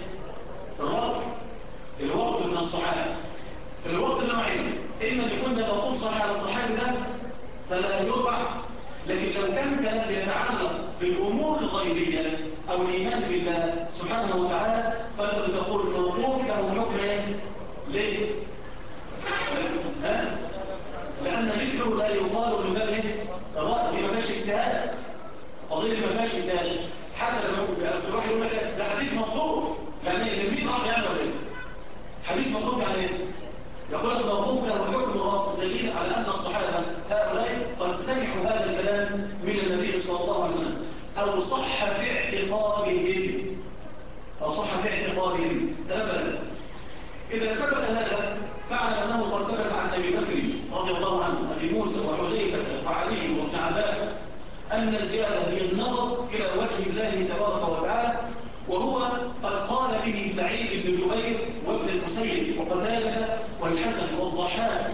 الوقف من الصحابة. الوقف نوعين، إما يكون ده موقوف صحيح على الصحابي ده فلا يرفع، لكن لو كان كلام يتعلق بالأمور الغيبية أو الإيمان بالله سبحانه وتعالى فأنت بتقول الموقوف له حكم إيه؟ ليه؟ لأن ذكره لا يقال من باب الرأي، دي ما فيهاش اجتهاد، قضية دي ما فيهاش اجتهاد. حتى لما يروح يقول لك ده حديث موقوف، يعني إيه؟ مين أعطي يعني ولا إيه؟ حديث موقوف يعني إيه؟ يقول لك موقوف له حكم الرب، دليل على أن الصحابة هؤلاء قد سمعوا هذا الكلام من النبي في اعتقادهم أبدا. إذا ثبت هذا فاعلم أنه قد ثبت عن أبي بكر رضي الله عنه أبي موسى وحذيفة وعلي وابن عباس أن الزيادة هي النظر إلى وجه الله تبارك وتعالى، وهو قد قال به سعيد بن جبير وابن المسيب وقتادة والحسن والضحاك.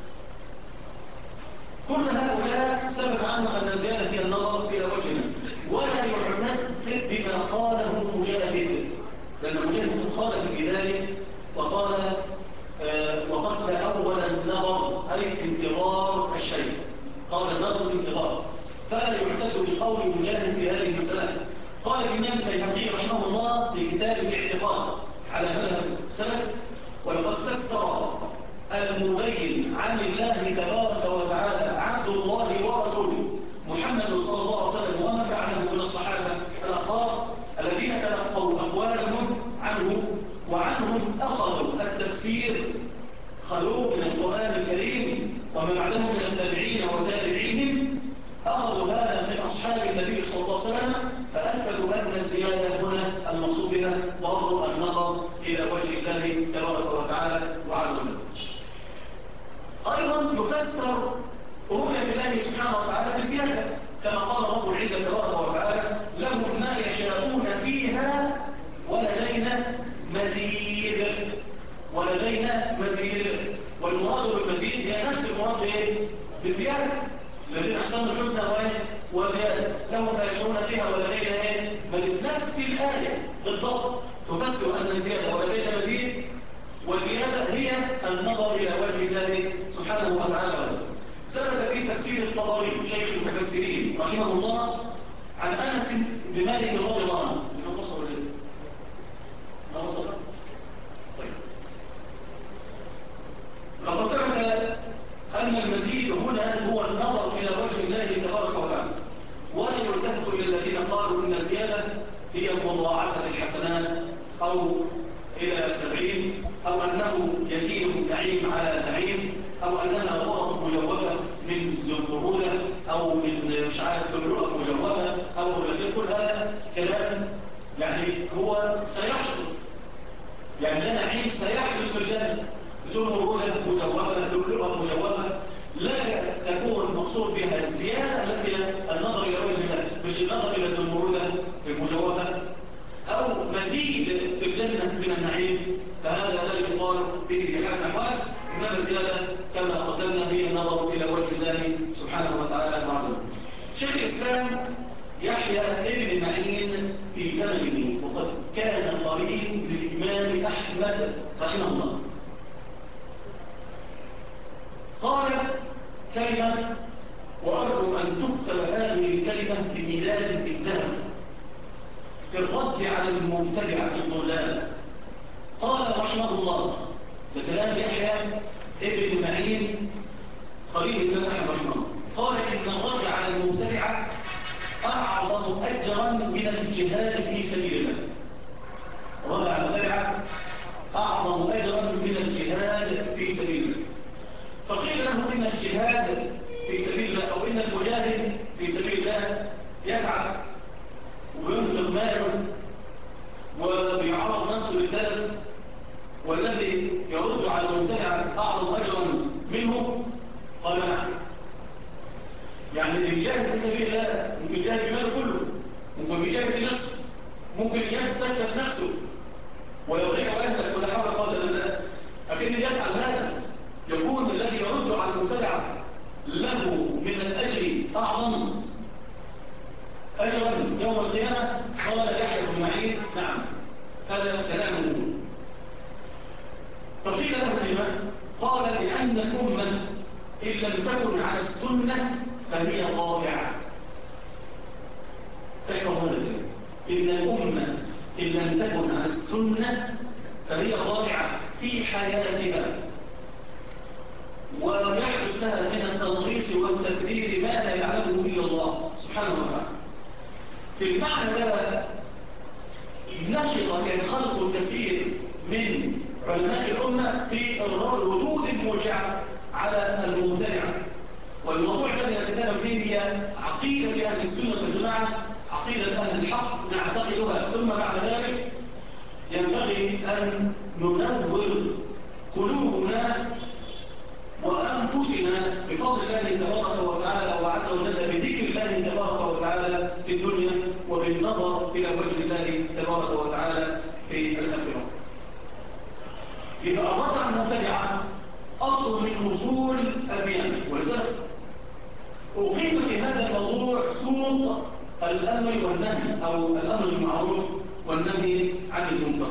كل هؤلاء ثبت عنه أن الزيادة هي النظر إلى وجهنا، ولا يعتد بما قاله مجاهد، لأن مجاهد خالف في ذلك وقال وقد تأول النظر أي انتظار الشيء، قال النظر انتظار، فلا يعتد بقول مجاهد في هذه المسألة. قال الإمام البيهقي رحمه الله في كتاب الاعتقاد على مذهب السلف: ولقد فسر المبين عن الله تبارك وتعالى عبد الله ورسوله محمد صلى الله عليه وسلم وما فعله من الصحابة الأخبار الذين تلقوا أقوالهم عنه وعنهم أخذوا التفسير، خلوه من القرآن الكريم وما بعدهم من التابعين وتابعيهم، أخذوا هذا من أصحاب النبي صلى الله عليه وسلم، فأثبتوا أن الزيادة هنا المقصود بها برضو النظر إلى وجه الله تبارك وتعالى وعز وجل. أيضا يفسر رؤية الله سبحانه وتعالى بزيادة، كما قال رب العزة تبارك وتعالى: لهم ما يشاءون فيها ولدينا مزيد. ولدينا مزيد، والمراد بالمزيد هي نفس المراد بزيادة، الذين أحسنوا الحسنى وزيادة، لهم ما يشاءون فيها ولدينا مزيد. نفس الآية بالضبط تفسر أن الزيادة ولدينا مزيد، والزيادة هي النظر إلى وجه الله سبحانه وتعالى. ثبت في تفسير الطبري شيخ المفسرين رحمه الله عن أنس بن مالك رضي الله عنه. لقد ثبت أن المزيد هنا هو النظر إلى وجه الله تبارك وتعالى، ولا يلتفت إلى الذين قالوا إن الزيادة هي مضاعفة الحسنات أو إلى 70، أو أنه يزيد النعيم على نعيم، أو أنها غرف مجوفة من زنبرودة أو من مش عارف لؤلؤة مجوفة أو كل هذا كلام يعني هو سيحصل، يعني ده نعيم سيحدث في الجنة، زنبرودة مجوفة لؤلؤة مجوفة، لا تكون المقصود بها الزيادة التي النظر إلى وجه الله، مش النظر إلى الزنبرودة المجوفة أو مزيد في الجنة من النعيم، فهذا لا يقال به بحال الأحوال، إنما الزيادة كما قدمنا هي النظر إلى وجه الله سبحانه وتعالى وعز وجل. شيخ الإسلام يحيى ابن معين في زمنه وقد كان قريب للإمام أحمد رحمه الله، قال كلمة وأرجو أن تكتب هذه الكلمة بميلاد في الذهب في الرد على المبتدعة في الضلال. قال رحمه الله بكلام يحيى ابن معين قريب الإمام أحمد رحمه الله، قال إن الرد على المبتدعة أعظم أجرا من الجهاد في سبيل الله. الرد على المبتدعة أعظم أجرا من الجهاد في سبيل الله. فقيل له إن الجهاد في سبيل الله أو إن المجاهد في سبيل الله يتعب وينفق ماله ويعرض نفسه للدرس، والذي يرد على المبتدع أعظم أجرا منه. قال نعم، يعني اللي بيجاهد في سبيل الله ممكن يجاهد بماله كله، ممكن يجاهد بنفسه، ممكن يتكلف نفسه ويضيع أهلك ولا حول ولا قوة إلا بالله، لكن اللي يفعل هذا يكون الذي يرد على المبتدع له من الأجر أعظم أجرا يوم القيامة. قال يحيى بن معين نعم، هذا كلامه. فقيل له الإمام، قال لأن الأمة إن لم تكن على السنة فهي ضائعة. فاحفظ هذا الكلام، إن الأمة إن لم تكن على السنة فهي ضائعة في حياتها، ويحدث لها من التنغيص والتكرير ما لا يعلمه إلا الله سبحانه وتعالى. في المعنى ده نشط خلق كثير من علماء الأمة في ردود الموجعة على المبتدعة، والموضوع الذي نتكلم فيه هي عقيدة أهل السنة والجماعة، عقيدة أهل الحق نعتقدها، ثم بعد ذلك ينبغي أن ننور قلوبنا وأنفسنا بفضل الله تبارك وتعالى وعز وجل بذكر الله تبارك وتعالى في الدنيا وبالنظر إلى وجه الله تبارك وتعالى في الآخرة. إذا الرجعة المبتدعة أصل من أصول الديانة، ولذلك أقيم في هذا الموضوع سوق الأمر والنهي أو الأمر المعروف والنهي عن المنكر.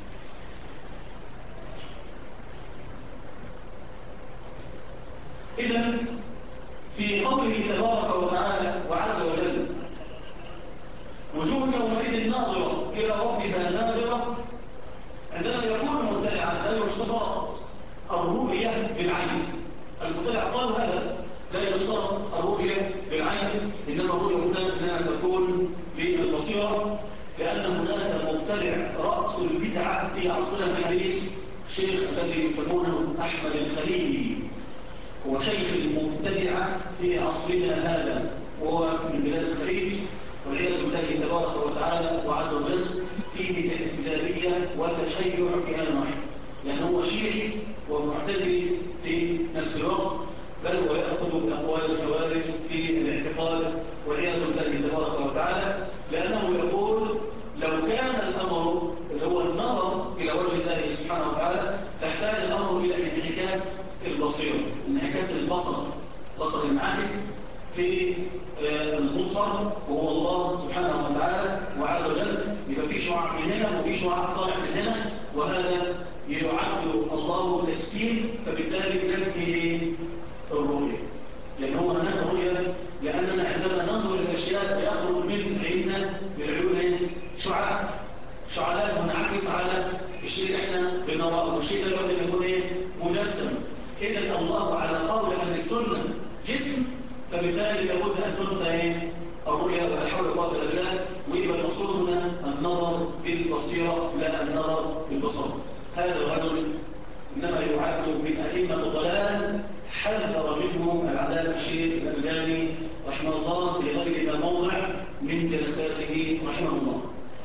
إذن في قوله تبارك وتعالى وعز وجل وجوه يومئذ ناظرة إلى ربها ناظرة، عندما يكون مبتدعا لا يشترط الرؤية بالعين. المبتدع قالوا هذا لا يشترط الرؤية بالعين، إنما الرؤية هنا إنها تكون بالبصيرة، لأن هناك مبتدع رأس البدعة في عصرنا الحديث شيخ الذي يسمونه أحمد الخليلي، هو شيخ المبتدعة في عصرنا هذا، وهو من بلاد الخليج والعياذ بالله تبارك وتعالى وعز وجل، فيه الاعتزالية والتشيع في هذا النحو، يعني هو شيعي ومعتزلي في نفس الوقت، بل ويأخذ بأقوال الخوارج في الاعتقاد والعياذ بالله تبارك وتعالى، لأنه يقول لو كان الأمر اللي هو النظر إلى وجه الله سبحانه وتعالى تحتاج الأمر إلى انعكاس البصيرة، انعكاس البصر المنعكس في المبصر وهو الله سبحانه وتعالى وعز وجل، يبقى في شعاع من هنا وفي شعاع طالع من هنا، وهذا يعد الله تجسيم، فبالتالي ننفي الرؤية، لأن هو هناك رؤية، لأننا عندما ننظر الأشياء يخرج من عيننا بالعيون شعاعات منعكس على الشيء اللي احنا بنراه، والشيء ده لازم يكون مجسم. إذا الله على قول أهل السنة جسم، فبالتالي لابد أن تنفى الرؤية ولا حول ولا قوة إلا بالله، ويبقى المقصود هنا النظر بالبصيرة لا النظر بالبصر. هذا الرجل إنما يعد من أئمة الضلال، حذر منه العلامة الشيخ الألباني رحمه الله في غير ما موضع من جلساته رحمه الله.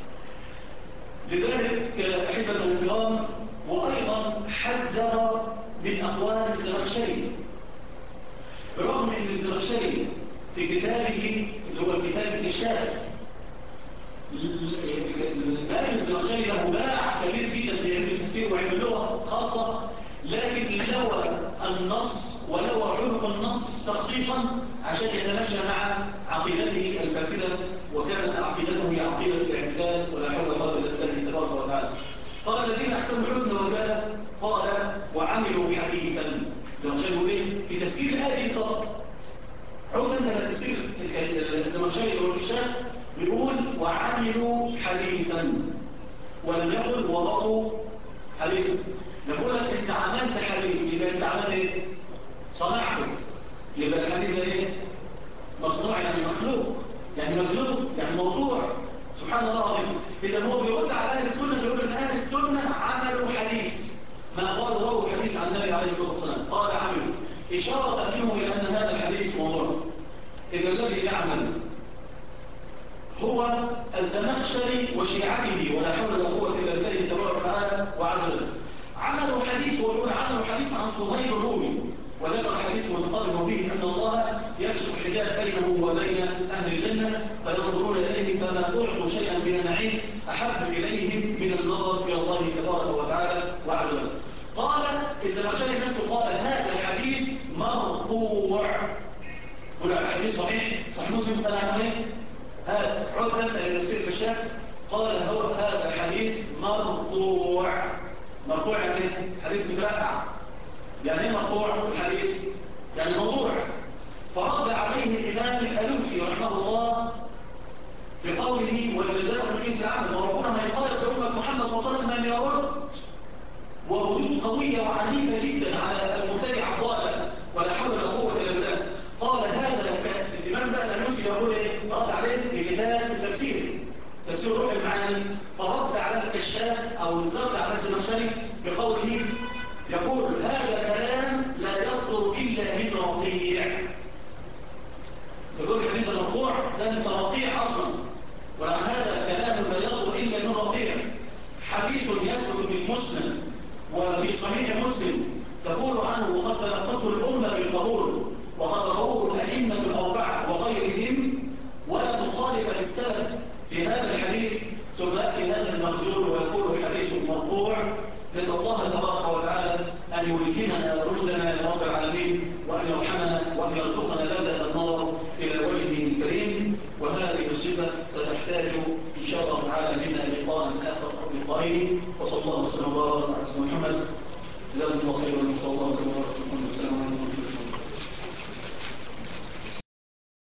لذلك أحبة الكرام، وأيضا حذر من أقوال الزمخشري، برغم أن الزمخشري في كتابه اللي هو الكتاب الكشاف، الباب الزمخشري له باع كبير جدا في علم التفسير وعلم اللغة خاصة، لكن لوى النص ولوى عنق النص تخصيصا عشان يتماشى مع عقيدته الفاسدة، وكانت عقيدته هي عقيدة الاعتزال ولا حول ولا قوة إلا بالله تبارك وتعالى. قال الذين أحسنوا الحسنى وزادوا، قال وعملوا حديثا. الزمخشري يقول ايه في تفسير الآية فقط؟ عود أنت لتفسير الزمخشري والكشاف بيقول وعملوا حديثا، ولم يقل وضعوا حديثا. نقول لك انت عملت حديث، يبقى انت عملت ايه؟ صنعته. يبقى الحديث ده ايه؟ مصنوع، يعني مخلوق، يعني مخلوق، يعني موضوع. سبحان الله العظيم. اذا هو بيرد على اهل السنه، بيقول ان اهل السنه عملوا حديث، ما قال رووا حديث عن النبي عليه الصلاه والسلام، قال عملوا، اشاره منه الى ان هذا الحديث موضوع. اذا الذي يعمل هو الزمخشري وشيعته ولا حول ولا قوه الا بالله تبارك وتعالى وعز وجل. عملوا حديث، ويقول عملوا حديث عن صهيب الرومي، وذكر حديث متقدم فيه ان الله يكشف الحجاب بينه وبين اهل الجنه فينظرون اليه فما اعطوا شيئا من النعيم احب اليهم من النظر الى الله تبارك وتعالى وعز وجل. قال الزمخشري نفسه قال هذا الحديث مرفوع. قل الحديث صحيح مسلم قال عنه ايه؟ هذا عدة لتفسير الكشاف، قال هو هذا حديث مرفوع. مرفوع يعني حديث مترقع. يعني ايه مرفوع الحديث؟ يعني موضوع. فرد عليه الإمام الألوسي رحمه الله بقوله والجزاء من جنس العمل، وربنا هيقال بأمة محمد صلى الله عليه وسلم من يرد، وردود قوية وعنيفة جدا على المبتدع الضالة ولا حول ولا قوة إلا بالله. قال هذا الإمام بقى الألوسي يقول ايه؟ رد عليه بكتاب التفسير، تفسير روح المعاني، فرد على الكشاف أو زرد على الزمخشري بقوله يقول هذا كلام لا يصدر إلا من رقيع. فقول الحديث المرفوع ده من رقيع أصلا، ولا هذا كلام لا يصدر إلا من رقيع، حديث نسأل الله تبارك وتعالى أن يلهمنا رشدنا يا رب العالمين، وأن يرحمنا وأن يرزقنا لذة النظر إلى وجهه الكريم. وهذه الصفة ستحتاج إن شاء الله تعالى منا لقاء آخر أو لقائين. وصلى الله وسلم وبارك على سيدنا محمد. جزاكم الله خيرا. وصلى الله وسلم وبارك على محمد.